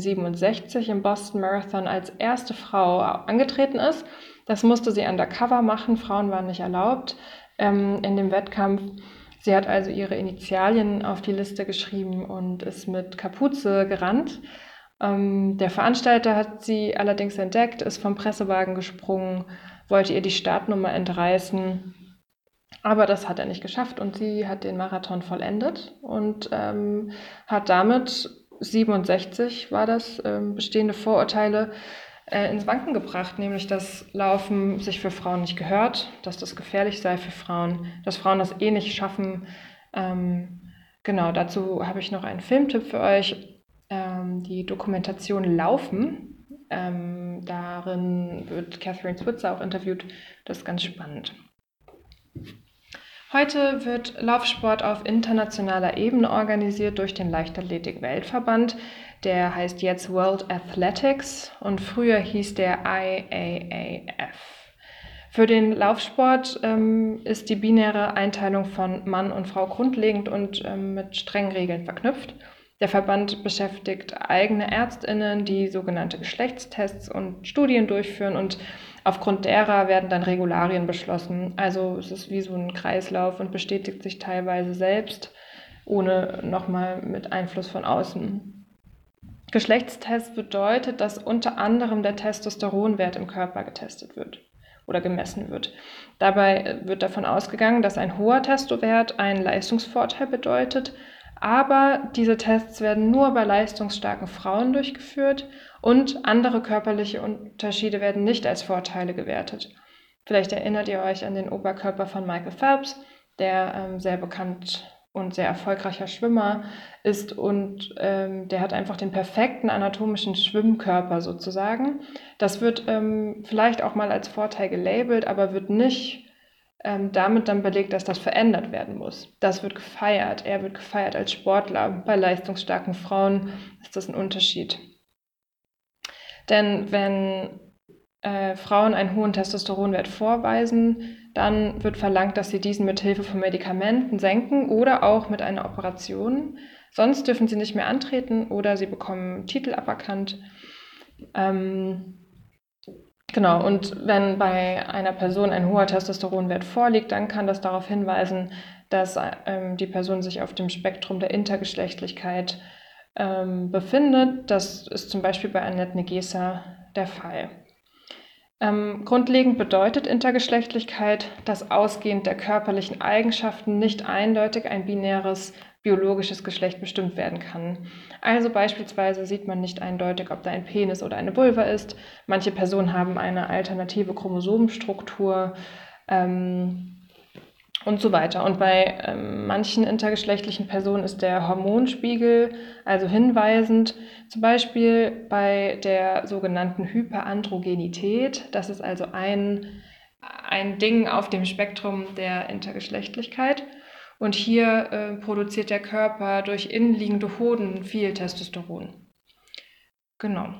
1967 im Boston Marathon als erste Frau angetreten ist. Das musste sie undercover machen, Frauen waren nicht erlaubt in dem Wettkampf. Sie hat also ihre Initialien auf die Liste geschrieben und ist mit Kapuze gerannt. Der Veranstalter hat sie allerdings entdeckt, ist vom Pressewagen gesprungen, wollte ihr die Startnummer entreißen, aber das hat er nicht geschafft und sie hat den Marathon vollendet und hat damit 67 war das, bestehende Vorurteile ins Wanken gebracht, nämlich dass Laufen sich für Frauen nicht gehört, dass das gefährlich sei für Frauen, dass Frauen das eh nicht schaffen. Genau, dazu habe ich noch einen Filmtipp für euch. Die Dokumentation Laufen. Darin wird Catherine Switzer auch interviewt. Das ist ganz spannend. Heute wird Laufsport auf internationaler Ebene organisiert durch den Leichtathletik-Weltverband. Der heißt jetzt World Athletics und früher hieß der IAAF. Für den Laufsport ist die binäre Einteilung von Mann und Frau grundlegend und mit strengen Regeln verknüpft. Der Verband beschäftigt eigene ÄrztInnen, die sogenannte Geschlechtstests und Studien durchführen und aufgrund derer werden dann Regularien beschlossen. Also es ist wie so ein Kreislauf und bestätigt sich teilweise selbst, ohne nochmal mit Einfluss von außen. Geschlechtstest bedeutet, dass unter anderem der Testosteronwert im Körper getestet wird oder gemessen wird. Dabei wird davon ausgegangen, dass ein hoher Testowert einen Leistungsvorteil bedeutet, aber diese Tests werden nur bei leistungsstarken Frauen durchgeführt und andere körperliche Unterschiede werden nicht als Vorteile gewertet. Vielleicht erinnert ihr euch an den Oberkörper von Michael Phelps, der sehr bekannt und sehr erfolgreicher Schwimmer ist und der hat einfach den perfekten anatomischen Schwimmkörper sozusagen. Das wird vielleicht auch mal als Vorteil gelabelt, aber wird nicht damit dann belegt, dass das verändert werden muss. Das wird gefeiert. Er wird gefeiert als Sportler. Bei leistungsstarken Frauen ist das ein Unterschied. Denn wenn Frauen einen hohen Testosteronwert vorweisen, dann wird verlangt, dass sie diesen mit Hilfe von Medikamenten senken oder auch mit einer Operation. Sonst dürfen sie nicht mehr antreten oder sie bekommen Titel aberkannt. Genau, und wenn bei einer Person ein hoher Testosteronwert vorliegt, dann kann das darauf hinweisen, dass die Person sich auf dem Spektrum der Intergeschlechtlichkeit befindet. Das ist zum Beispiel bei Annette Negesa der Fall. Grundlegend bedeutet Intergeschlechtlichkeit, dass ausgehend der körperlichen Eigenschaften nicht eindeutig ein binäres biologisches Geschlecht bestimmt werden kann. Also beispielsweise sieht man nicht eindeutig, ob da ein Penis oder eine Vulva ist. Manche Personen haben eine alternative Chromosomenstruktur und so weiter. Und bei manchen intergeschlechtlichen Personen ist der Hormonspiegel also hinweisend, zum Beispiel bei der sogenannten Hyperandrogenität. Das ist also ein Ding auf dem Spektrum der Intergeschlechtlichkeit. Und hier produziert der Körper durch innenliegende Hoden viel Testosteron. Genau.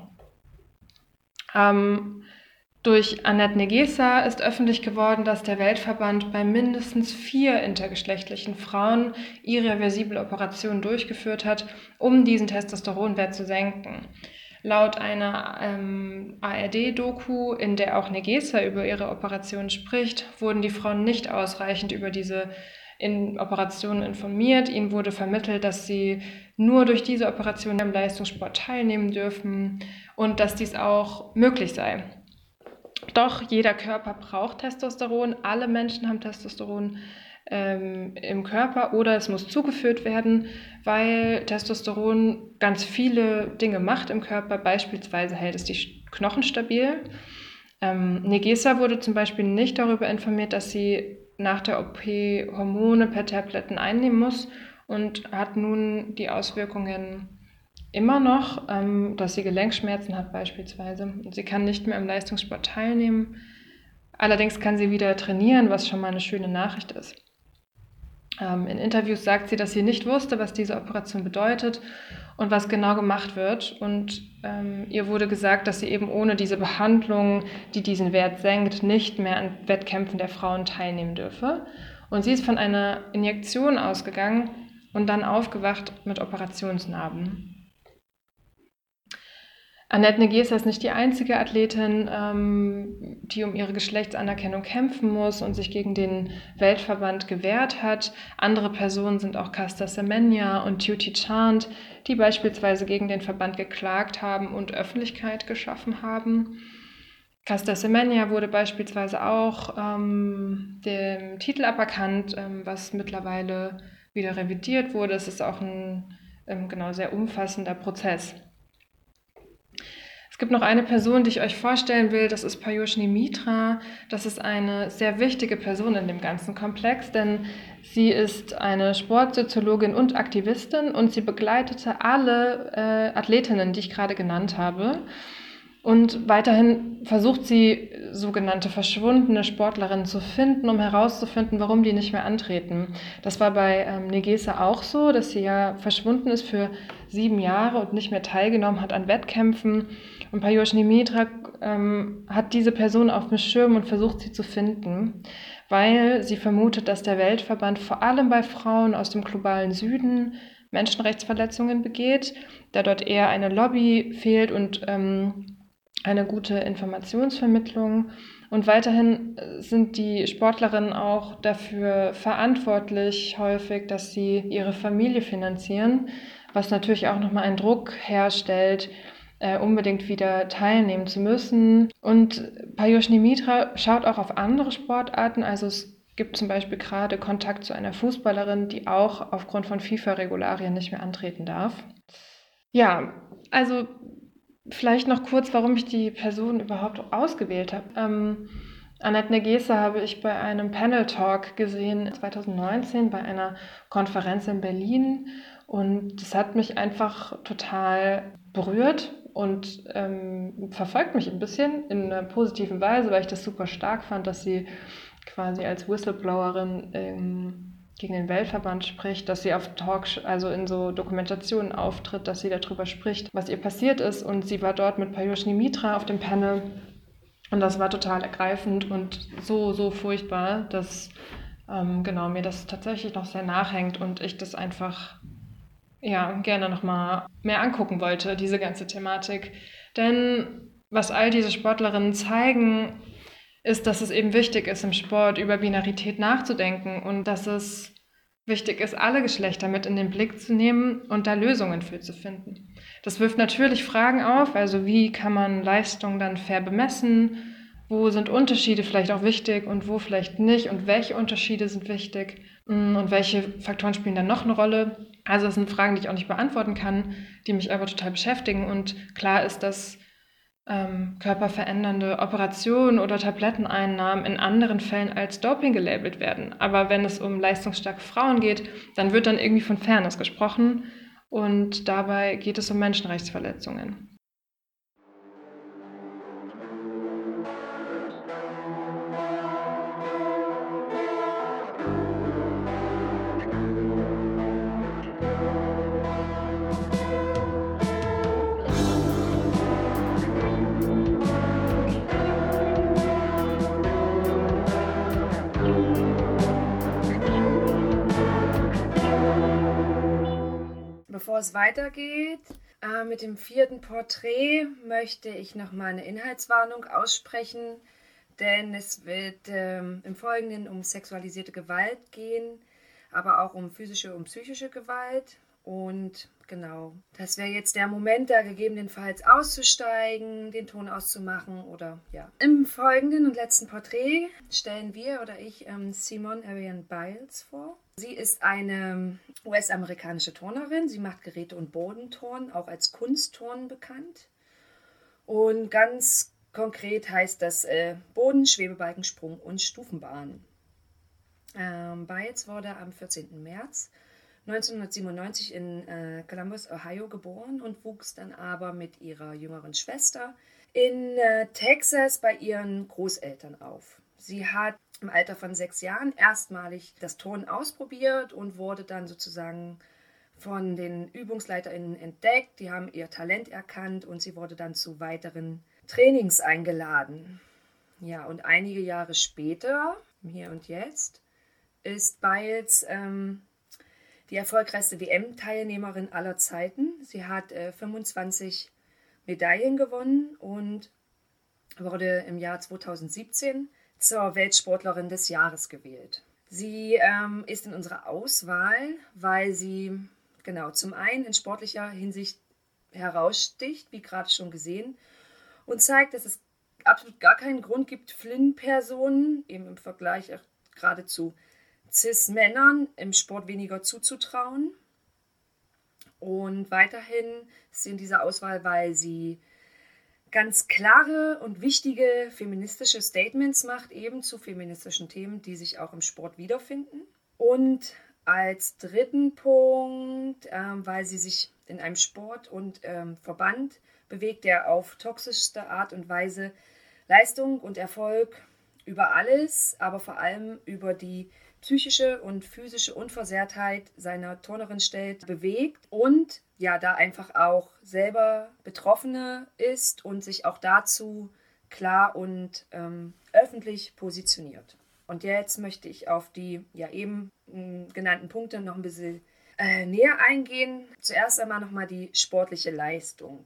Durch Annette Negesa ist öffentlich geworden, dass der Weltverband bei mindestens 4 intergeschlechtlichen Frauen irreversible Operationen durchgeführt hat, um diesen Testosteronwert zu senken. Laut einer ARD-Doku, in der auch Negesa über ihre Operationen spricht, wurden die Frauen nicht ausreichend über diese Operationen informiert. Ihnen wurde vermittelt, dass sie nur durch diese Operation am Leistungssport teilnehmen dürfen und dass dies auch möglich sei. Doch jeder Körper braucht Testosteron, alle Menschen haben Testosteron im Körper oder es muss zugeführt werden, weil Testosteron ganz viele Dinge macht im Körper, beispielsweise hält es die Knochen stabil. Negesa wurde zum Beispiel nicht darüber informiert, dass sie nach der OP Hormone per Tabletten einnehmen muss und hat nun die Auswirkungen immer noch, dass sie Gelenkschmerzen hat beispielsweise. Und sie kann nicht mehr im Leistungssport teilnehmen. Allerdings kann sie wieder trainieren, was schon mal eine schöne Nachricht ist. In Interviews sagt sie, dass sie nicht wusste, was diese Operation bedeutet und was genau gemacht wird. Und ihr wurde gesagt, dass sie eben ohne diese Behandlung, die diesen Wert senkt, nicht mehr an Wettkämpfen der Frauen teilnehmen dürfe. Und sie ist von einer Injektion ausgegangen und dann aufgewacht mit Operationsnarben. Annette Negesa ist nicht die einzige Athletin, die um ihre Geschlechtsanerkennung kämpfen muss und sich gegen den Weltverband gewehrt hat. Andere Personen sind auch Caster Semenya und Dutee Chand, die beispielsweise gegen den Verband geklagt haben und Öffentlichkeit geschaffen haben. Caster Semenya wurde beispielsweise auch dem Titel aberkannt, was mittlerweile wieder revidiert wurde. Es ist auch ein sehr umfassender Prozess. Es gibt noch eine Person, die ich euch vorstellen will, das ist Payoshni Mitra. Das ist eine sehr wichtige Person in dem ganzen Komplex, denn sie ist eine Sportsoziologin und Aktivistin und sie begleitete alle Athletinnen, die ich gerade genannt habe. Und weiterhin versucht sie, sogenannte verschwundene Sportlerinnen zu finden, um herauszufinden, warum die nicht mehr antreten. Das war bei Negesa auch so, dass sie ja verschwunden ist für 7 Jahre und nicht mehr teilgenommen hat an Wettkämpfen. Und Payoshni Mitra hat diese Person auf dem Schirm und versucht, sie zu finden, weil sie vermutet, dass der Weltverband vor allem bei Frauen aus dem globalen Süden Menschenrechtsverletzungen begeht, da dort eher eine Lobby fehlt und eine gute Informationsvermittlung. Und weiterhin sind die Sportlerinnen auch dafür verantwortlich, häufig, dass sie ihre Familie finanzieren, was natürlich auch nochmal einen Druck herstellt, unbedingt wieder teilnehmen zu müssen. Und Payoshni Mitra schaut auch auf andere Sportarten. Also es gibt zum Beispiel gerade Kontakt zu einer Fußballerin, die auch aufgrund von FIFA-Regularien nicht mehr antreten darf. Ja, also vielleicht noch kurz, warum ich die Person überhaupt ausgewählt habe. Annette Negesa habe ich bei einem Panel-Talk gesehen 2019 bei einer Konferenz in Berlin und das hat mich einfach total berührt und verfolgt mich ein bisschen in einer positiven Weise, weil ich das super stark fand, dass sie quasi als Whistleblowerin gegen den Weltverband spricht, dass sie auf Talks, also in so Dokumentationen auftritt, dass sie darüber spricht, was ihr passiert ist. Und sie war dort mit Payoshni Mitra auf dem Panel und das war total ergreifend und so furchtbar, dass mir das tatsächlich noch sehr nachhängt und ich das einfach gerne nochmal mehr angucken wollte, diese ganze Thematik. Denn was all diese Sportlerinnen zeigen, ist, dass es eben wichtig ist, im Sport über Binarität nachzudenken und dass es wichtig ist, alle Geschlechter mit in den Blick zu nehmen und da Lösungen für zu finden. Das wirft natürlich Fragen auf, also wie kann man Leistung dann fair bemessen, wo sind Unterschiede vielleicht auch wichtig und wo vielleicht nicht und welche Unterschiede sind wichtig und welche Faktoren spielen dann noch eine Rolle. Also das sind Fragen, die ich auch nicht beantworten kann, die mich aber total beschäftigen und klar ist, dass körperverändernde Operationen oder Tabletteneinnahmen in anderen Fällen als Doping gelabelt werden. Aber wenn es um leistungsstarke Frauen geht, dann wird dann irgendwie von Fairness gesprochen und dabei geht es um Menschenrechtsverletzungen. Bevor es weitergeht, mit dem 4. Porträt möchte ich nochmal eine Inhaltswarnung aussprechen, denn es wird im Folgenden um sexualisierte Gewalt gehen, aber auch um physische und psychische Gewalt. Und genau, das wäre jetzt der Moment, da gegebenenfalls auszusteigen, den Ton auszumachen oder ja. Im folgenden und letzten Porträt stellen wir oder ich Simone Ariane Biles vor. Sie ist eine US-amerikanische Turnerin. Sie macht Geräte- und Bodenturnen, auch als Kunstturnen bekannt. Und ganz konkret heißt das Boden, Schwebebalken, Sprung und Stufenbahn. Biles wurde am 14. März 1997 in Columbus, Ohio geboren und wuchs dann aber mit ihrer jüngeren Schwester in Texas bei ihren Großeltern auf. Sie hat im Alter von 6 Jahren erstmalig das Turnen ausprobiert und wurde dann sozusagen von den UbungsleiterInnen entdeckt. Die haben ihr Talent erkannt und sie wurde dann zu weiteren Trainings eingeladen. Ja, und einige Jahre später, hier und jetzt, ist Biles die erfolgreichste WM-Teilnehmerin aller Zeiten. Sie hat 25 Medaillen gewonnen und wurde im Jahr 2017 zur Weltsportlerin des Jahres gewählt. Sie ist in unserer Auswahl, weil sie genau zum einen in sportlicher Hinsicht heraussticht, wie gerade schon gesehen, und zeigt, dass es absolut gar keinen Grund gibt, Flynn-Personen, eben im Vergleich auch gerade zu Cis-Männern, im Sport weniger zuzutrauen. Und weiterhin ist sie in dieser Auswahl, weil sie ganz klare und wichtige feministische Statements macht, eben zu feministischen Themen, die sich auch im Sport wiederfinden. Und als dritten Punkt, weil sie sich in einem Sport und Verband bewegt, der auf toxischste Art und Weise Leistung und Erfolg über alles, aber vor allem über die psychische und physische Unversehrtheit seiner Turnerin stellt, bewegt und ja, da einfach auch selber Betroffene ist und sich auch dazu klar und öffentlich positioniert. Und jetzt möchte ich auf die ja eben genannten Punkte noch ein bisschen näher eingehen. Zuerst einmal nochmal die sportliche Leistung.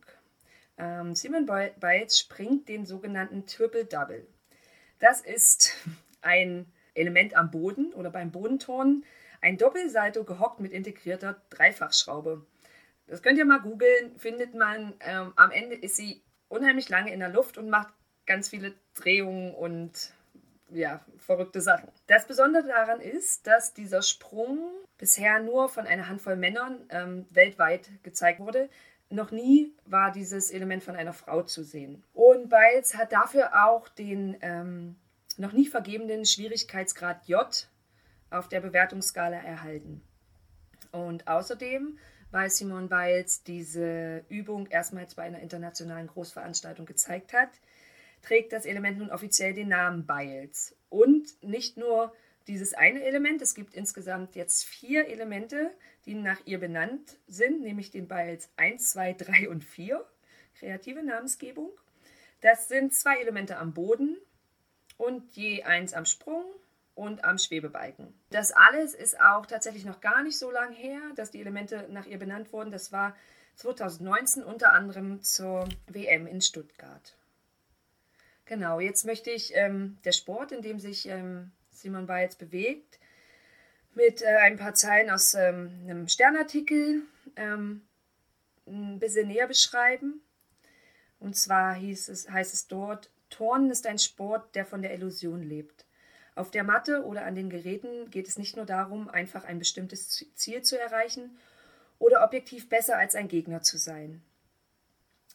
Simone Biles springt den sogenannten Triple Double. Das ist ein Element am Boden oder beim Bodenturnen, ein Doppelsalto gehockt mit integrierter Dreifachschraube. Das könnt ihr mal googeln, findet man. Am Ende ist sie unheimlich lange in der Luft und macht ganz viele Drehungen und ja, verrückte Sachen. Das Besondere daran ist, dass dieser Sprung bisher nur von einer Handvoll Männern weltweit gezeigt wurde. Noch nie war dieses Element von einer Frau zu sehen. Und Biles hat dafür auch den noch nie vergebenen Schwierigkeitsgrad J auf der Bewertungsskala erhalten. Und außerdem, weil Simone Biles diese Übung erstmals bei einer internationalen Großveranstaltung gezeigt hat, trägt das Element nun offiziell den Namen Biles. Und nicht nur dieses eine Element, es gibt insgesamt jetzt 4 Elemente, die nach ihr benannt sind, nämlich den Biles 1, 2, 3 und 4. Kreative Namensgebung. Das sind 2 Elemente am Boden und je 1 am Sprung und am Schwebebalken. Das alles ist auch tatsächlich noch gar nicht so lange her, dass die Elemente nach ihr benannt wurden. Das war 2019 unter anderem zur WM in Stuttgart. Genau, jetzt möchte ich der Sport, in dem sich Simone Biles bewegt, mit ein paar Zeilen aus einem Sternartikel ein bisschen näher beschreiben. Und zwar heißt es dort, Turnen ist ein Sport, der von der Illusion lebt. Auf der Matte oder an den Geräten geht es nicht nur darum, einfach ein bestimmtes Ziel zu erreichen oder objektiv besser als ein Gegner zu sein.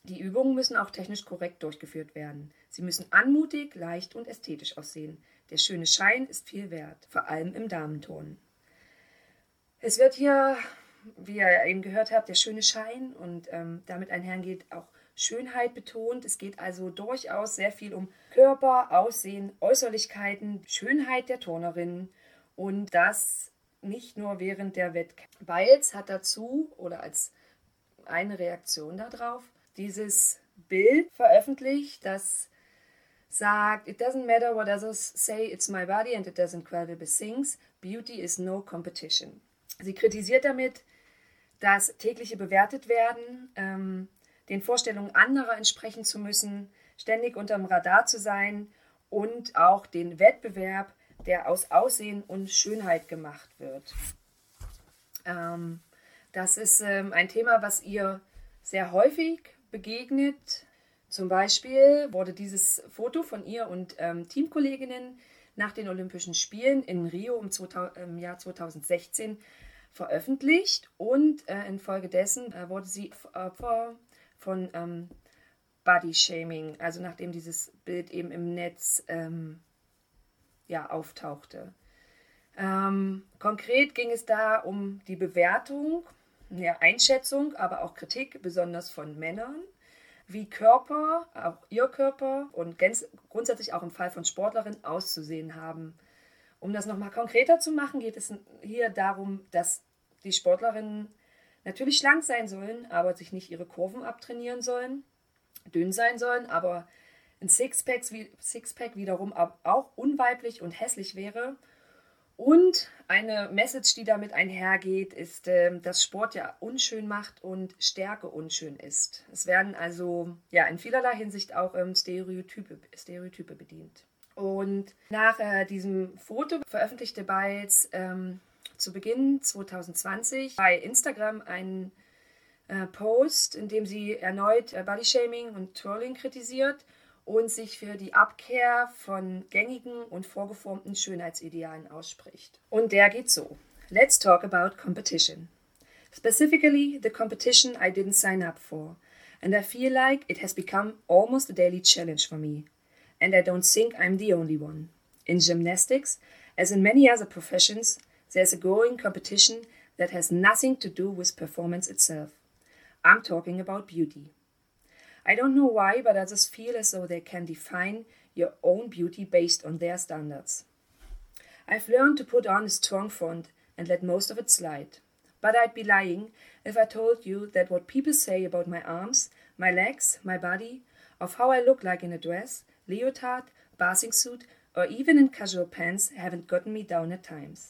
Die Übungen müssen auch technisch korrekt durchgeführt werden. Sie müssen anmutig, leicht und ästhetisch aussehen. Der schöne Schein ist viel wert, vor allem im Damenturnen. Es wird hier, wie ihr eben gehört habt, der schöne Schein und damit einhergeht auch Schönheit betont. Es geht also durchaus sehr viel um Körper, Aussehen, Äußerlichkeiten, Schönheit der Turnerin und das nicht nur während der Wettkämpfe. Biles hat dazu oder als eine Reaktion darauf dieses Bild veröffentlicht, das sagt, it doesn't matter what others say, it's my body and it does incredible things. Beauty is no competition. Sie kritisiert damit, dass tägliche bewertet werden, den Vorstellungen anderer entsprechen zu müssen, ständig unterm Radar zu sein und auch den Wettbewerb, der aus Aussehen und Schönheit gemacht wird. Das ist ein Thema, was ihr sehr häufig begegnet. Zum Beispiel wurde dieses Foto von ihr und Teamkolleginnen nach den Olympischen Spielen in Rio im Jahr 2016 veröffentlicht und infolgedessen wurde sie Opfer von Body-Shaming, also nachdem dieses Bild eben im Netz auftauchte. Konkret ging es da um die Bewertung, Einschätzung, aber auch Kritik, besonders von Männern, wie Körper, auch ihr Körper und grundsätzlich auch im Fall von Sportlerinnen auszusehen haben. Um das nochmal konkreter zu machen, geht es hier darum, dass die Sportlerinnen natürlich schlank sein sollen, aber sich nicht ihre Kurven abtrainieren sollen, dünn sein sollen, aber ein Sixpack wiederum auch unweiblich und hässlich wäre. Und eine Message, die damit einhergeht, ist, dass Sport ja unschön macht und Stärke unschön ist. Es werden also in vielerlei Hinsicht auch Stereotype bedient. Und nach diesem Foto veröffentlichte Biles zu Beginn 2020 bei Instagram einen Post, in dem sie erneut Bodyshaming und Twirling kritisiert und sich für die Abkehr von gängigen und vorgeformten Schönheitsidealen ausspricht. Und der geht so. Let's talk about competition. Specifically, the competition I didn't sign up for. And I feel like it has become almost a daily challenge for me. And I don't think I'm the only one. In gymnastics, as in many other professions, there's a growing competition that has nothing to do with performance itself. I'm talking about beauty. I don't know why, but I just feel as though they can define your own beauty based on their standards. I've learned to put on a strong front and let most of it slide. But I'd be lying if I told you that what people say about my arms, my legs, my body, of how I look like in a dress, leotard, bathing suit, or even in casual pants haven't gotten me down at times.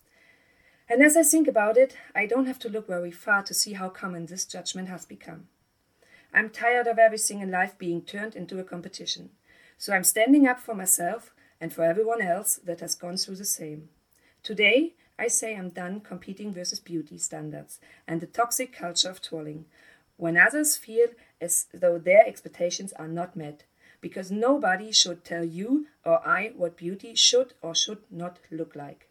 And as I think about it, I don't have to look very far to see how common this judgment has become. I'm tired of everything in life being turned into a competition. So I'm standing up for myself and for everyone else that has gone through the same. Today, I say I'm done competing versus beauty standards and the toxic culture of twirling, when others feel as though their expectations are not met, because nobody should tell you or I what beauty should or should not look like.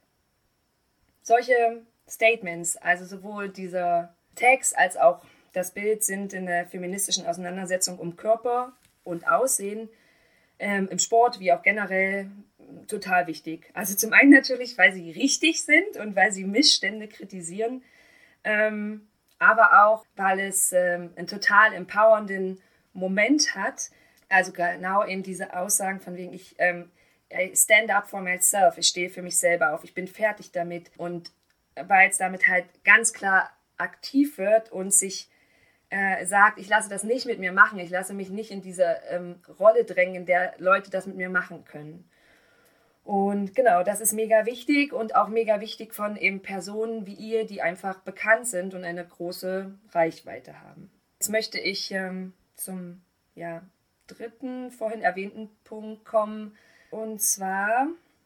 Solche Statements, also sowohl dieser Text als auch das Bild, sind in der feministischen Auseinandersetzung um Körper und Aussehen im Sport wie auch generell total wichtig. Also zum einen natürlich, weil sie richtig sind und weil sie Missstände kritisieren, aber auch, weil es einen total empowernden Moment hat. Also genau eben diese Aussagen von wegen, ich stand up for myself, ich stehe für mich selber auf, ich bin fertig damit. Und weil es damit halt ganz klar aktiv wird und sich sagt, ich lasse das nicht mit mir machen, ich lasse mich nicht in diese Rolle drängen, in der Leute das mit mir machen können. Und genau, das ist mega wichtig und auch mega wichtig von eben Personen wie ihr, die einfach bekannt sind und eine große Reichweite haben. Jetzt möchte ich zum dritten vorhin erwähnten Punkt kommen. Und zwar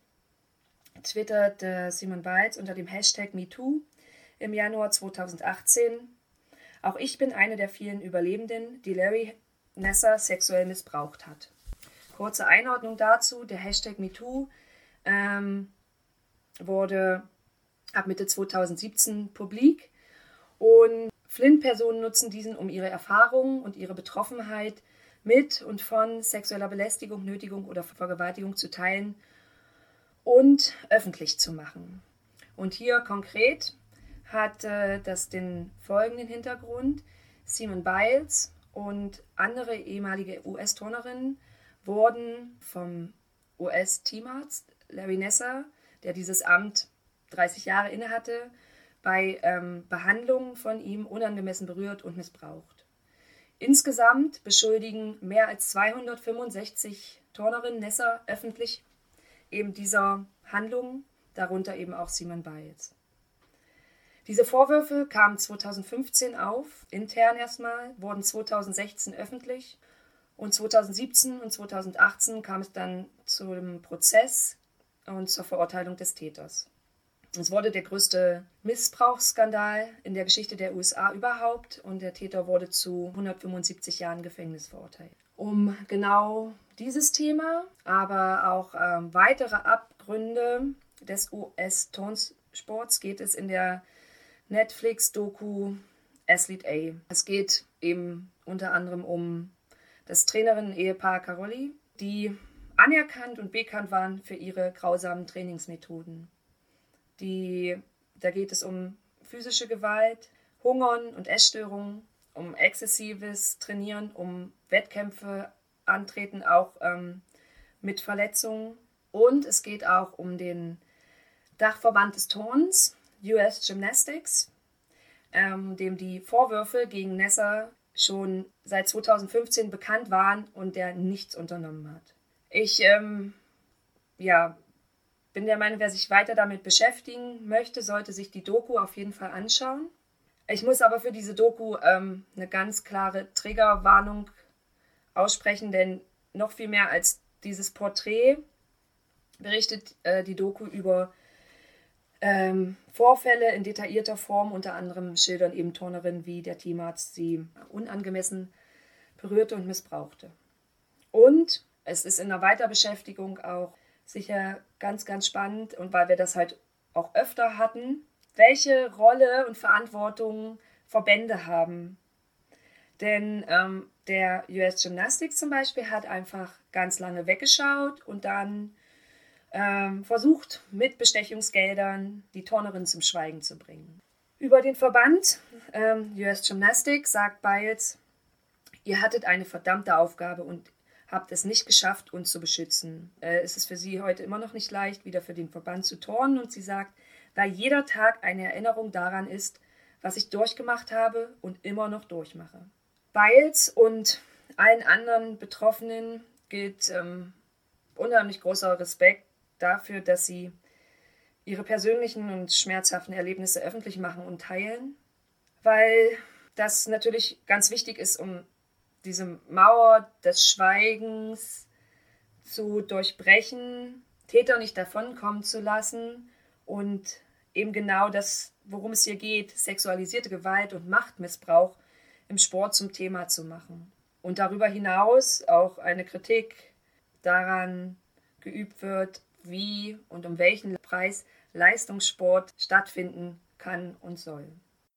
twittert Simone Biles unter dem Hashtag MeToo im Januar 2018: Auch ich bin eine der vielen Überlebenden, die Larry Nassar sexuell missbraucht hat. Kurze Einordnung dazu: Der Hashtag MeToo wurde ab Mitte 2017 publik Und Flint-Personen nutzen diesen, um ihre Erfahrungen und ihre Betroffenheit mit und von sexueller Belästigung, Nötigung oder Vergewaltigung zu teilen und öffentlich zu machen. Und hier konkret hat das den folgenden Hintergrund. Simone Biles und andere ehemalige US-Turnerinnen wurden vom US-Teamarzt Larry Nassar, der dieses Amt 30 Jahre innehatte, bei Behandlungen von ihm unangemessen berührt und missbraucht. Insgesamt beschuldigen mehr als 265 Turnerinnen Nassar öffentlich eben dieser Handlungen, darunter eben auch Simone Biles. Diese Vorwürfe kamen 2015 auf, intern erstmal, wurden 2016 öffentlich und 2017 und 2018 kam es dann zu dem Prozess und zur Verurteilung des Täters. Es wurde der größte Missbrauchsskandal in der Geschichte der USA überhaupt und der Täter wurde zu 175 Jahren Gefängnis verurteilt. Um genau dieses Thema, aber auch weitere Abgründe des US-Turnsports geht es in der Netflix-Doku Athlete A. Es geht eben unter anderem um das Trainerinnen-Ehepaar Karolyi, die anerkannt und bekannt waren für ihre grausamen Trainingsmethoden. Da geht es um physische Gewalt, Hungern und Essstörungen, um exzessives Trainieren, um Wettkämpfe antreten, auch mit Verletzungen. Und es geht auch um den Dachverband des Turnens, US Gymnastics, dem die Vorwürfe gegen Nassar schon seit 2015 bekannt waren und der nichts unternommen hat. Ich bin der Meinung, wer sich weiter damit beschäftigen möchte, sollte sich die Doku auf jeden Fall anschauen. Ich muss aber für diese Doku eine ganz klare Triggerwarnung aussprechen, denn noch viel mehr als dieses Porträt berichtet die Doku über Vorfälle in detaillierter Form, unter anderem schildern eben Turnerinnen, wie der Teamarzt sie unangemessen berührte und missbrauchte. Und es ist in der Weiterbeschäftigung auch sicher ganz, ganz spannend, und weil wir das halt auch öfter hatten, welche Rolle und Verantwortung Verbände haben. Denn der US Gymnastics zum Beispiel hat einfach ganz lange weggeschaut und dann versucht, mit Bestechungsgeldern die Turnerin zum Schweigen zu bringen. Über den Verband US Gymnastics sagt Biles: Ihr hattet eine verdammte Aufgabe und habt es nicht geschafft, uns zu beschützen. Es ist für sie heute immer noch nicht leicht, wieder für den Verband zu turnen. Und sie sagt, weil jeder Tag eine Erinnerung daran ist, was ich durchgemacht habe und immer noch durchmache. Biles und allen anderen Betroffenen gilt unheimlich großer Respekt dafür, dass sie ihre persönlichen und schmerzhaften Erlebnisse öffentlich machen und teilen, weil das natürlich ganz wichtig ist, um diese Mauer des Schweigens zu durchbrechen, Täter nicht davonkommen zu lassen und eben genau das, worum es hier geht, sexualisierte Gewalt und Machtmissbrauch im Sport zum Thema zu machen. Und darüber hinaus auch eine Kritik daran geübt wird, wie und um welchen Preis Leistungssport stattfinden kann und soll.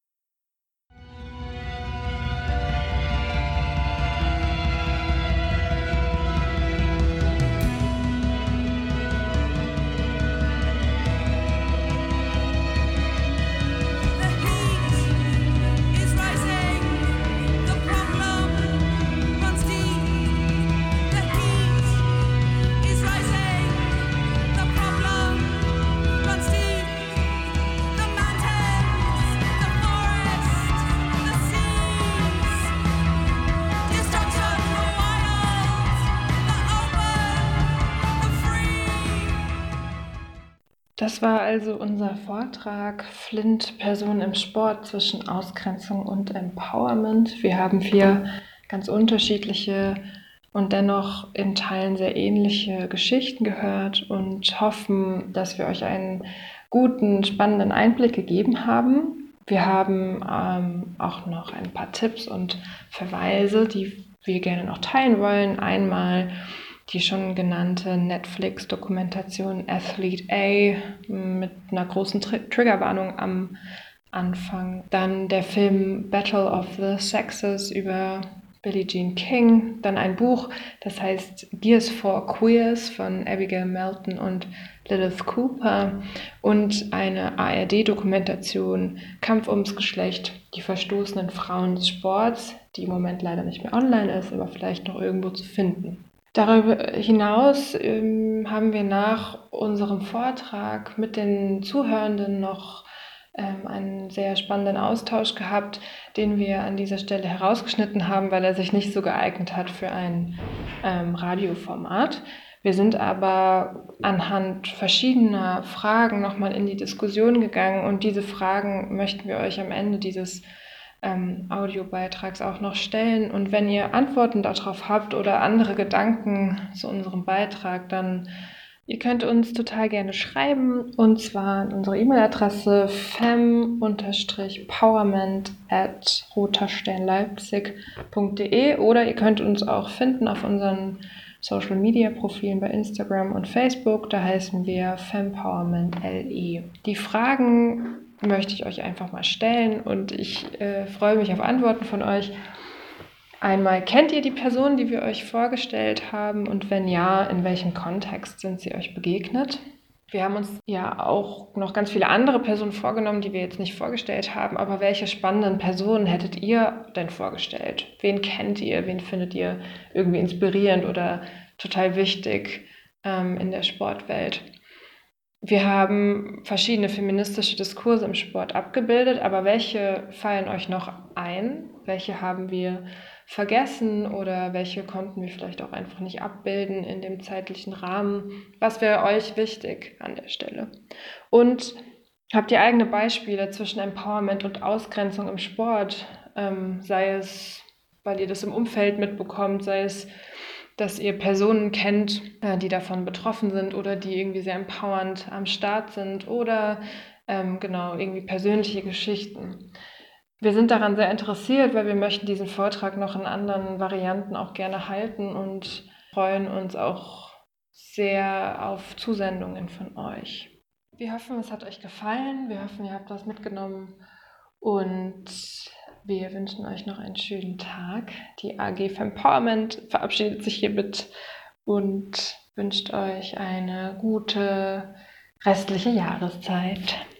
Das war also unser Vortrag Flint, Personen im Sport zwischen Ausgrenzung und Empowerment. Wir haben 4 ganz unterschiedliche und dennoch in Teilen sehr ähnliche Geschichten gehört und hoffen, dass wir euch einen guten, spannenden Einblick gegeben haben. Wir haben auch noch ein paar Tipps und Verweise, die wir gerne noch teilen wollen. Einmal die schon genannte Netflix-Dokumentation Athlete A mit einer großen Triggerwarnung am Anfang. Dann der Film Battle of the Sexes über Billie Jean King. Dann ein Buch, das heißt Gears for Queers von Abigail Melton und Lilith Cooper. Und eine ARD-Dokumentation Kampf ums Geschlecht, die verstoßenen Frauen des Sports, die im Moment leider nicht mehr online ist, aber vielleicht noch irgendwo zu finden. Darüber hinaus haben wir nach unserem Vortrag mit den Zuhörenden noch einen sehr spannenden Austausch gehabt, den wir an dieser Stelle herausgeschnitten haben, weil er sich nicht so geeignet hat für ein Radioformat. Wir sind aber anhand verschiedener Fragen nochmal in die Diskussion gegangen und diese Fragen möchten wir euch am Ende dieses Audiobeitrags auch noch stellen. Und wenn ihr Antworten darauf habt oder andere Gedanken zu unserem Beitrag, dann ihr könnt uns total gerne schreiben, und zwar an unsere E-Mail-Adresse fem-empowerment@rotersternleipzig.de oder ihr könnt uns auch finden auf unseren Social-Media-Profilen bei Instagram und Facebook. Da heißen wir fempowerment.le. Die Fragen möchte ich euch einfach mal stellen und ich freue mich auf Antworten von euch. Einmal, kennt ihr die Personen, die wir euch vorgestellt haben, und wenn ja, in welchem Kontext sind sie euch begegnet? Wir haben uns ja auch noch ganz viele andere Personen vorgenommen, die wir jetzt nicht vorgestellt haben, aber welche spannenden Personen hättet ihr denn vorgestellt? Wen kennt ihr? Wen findet ihr irgendwie inspirierend oder total wichtig in der Sportwelt? Wir haben verschiedene feministische Diskurse im Sport abgebildet, aber welche fallen euch noch ein? Welche haben wir vergessen oder welche konnten wir vielleicht auch einfach nicht abbilden in dem zeitlichen Rahmen? Was wäre euch wichtig an der Stelle? Und habt ihr eigene Beispiele zwischen Empowerment und Ausgrenzung im Sport? Sei es, weil ihr das im Umfeld mitbekommt, sei es, dass ihr Personen kennt, die davon betroffen sind oder die irgendwie sehr empowernd am Start sind oder irgendwie persönliche Geschichten. Wir sind daran sehr interessiert, weil wir möchten diesen Vortrag noch in anderen Varianten auch gerne halten und freuen uns auch sehr auf Zusendungen von euch. Wir hoffen, es hat euch gefallen. Wir hoffen, ihr habt was mitgenommen und wir wünschen euch noch einen schönen Tag. Die AG Fempowerment verabschiedet sich hiermit und wünscht euch eine gute restliche Jahreszeit.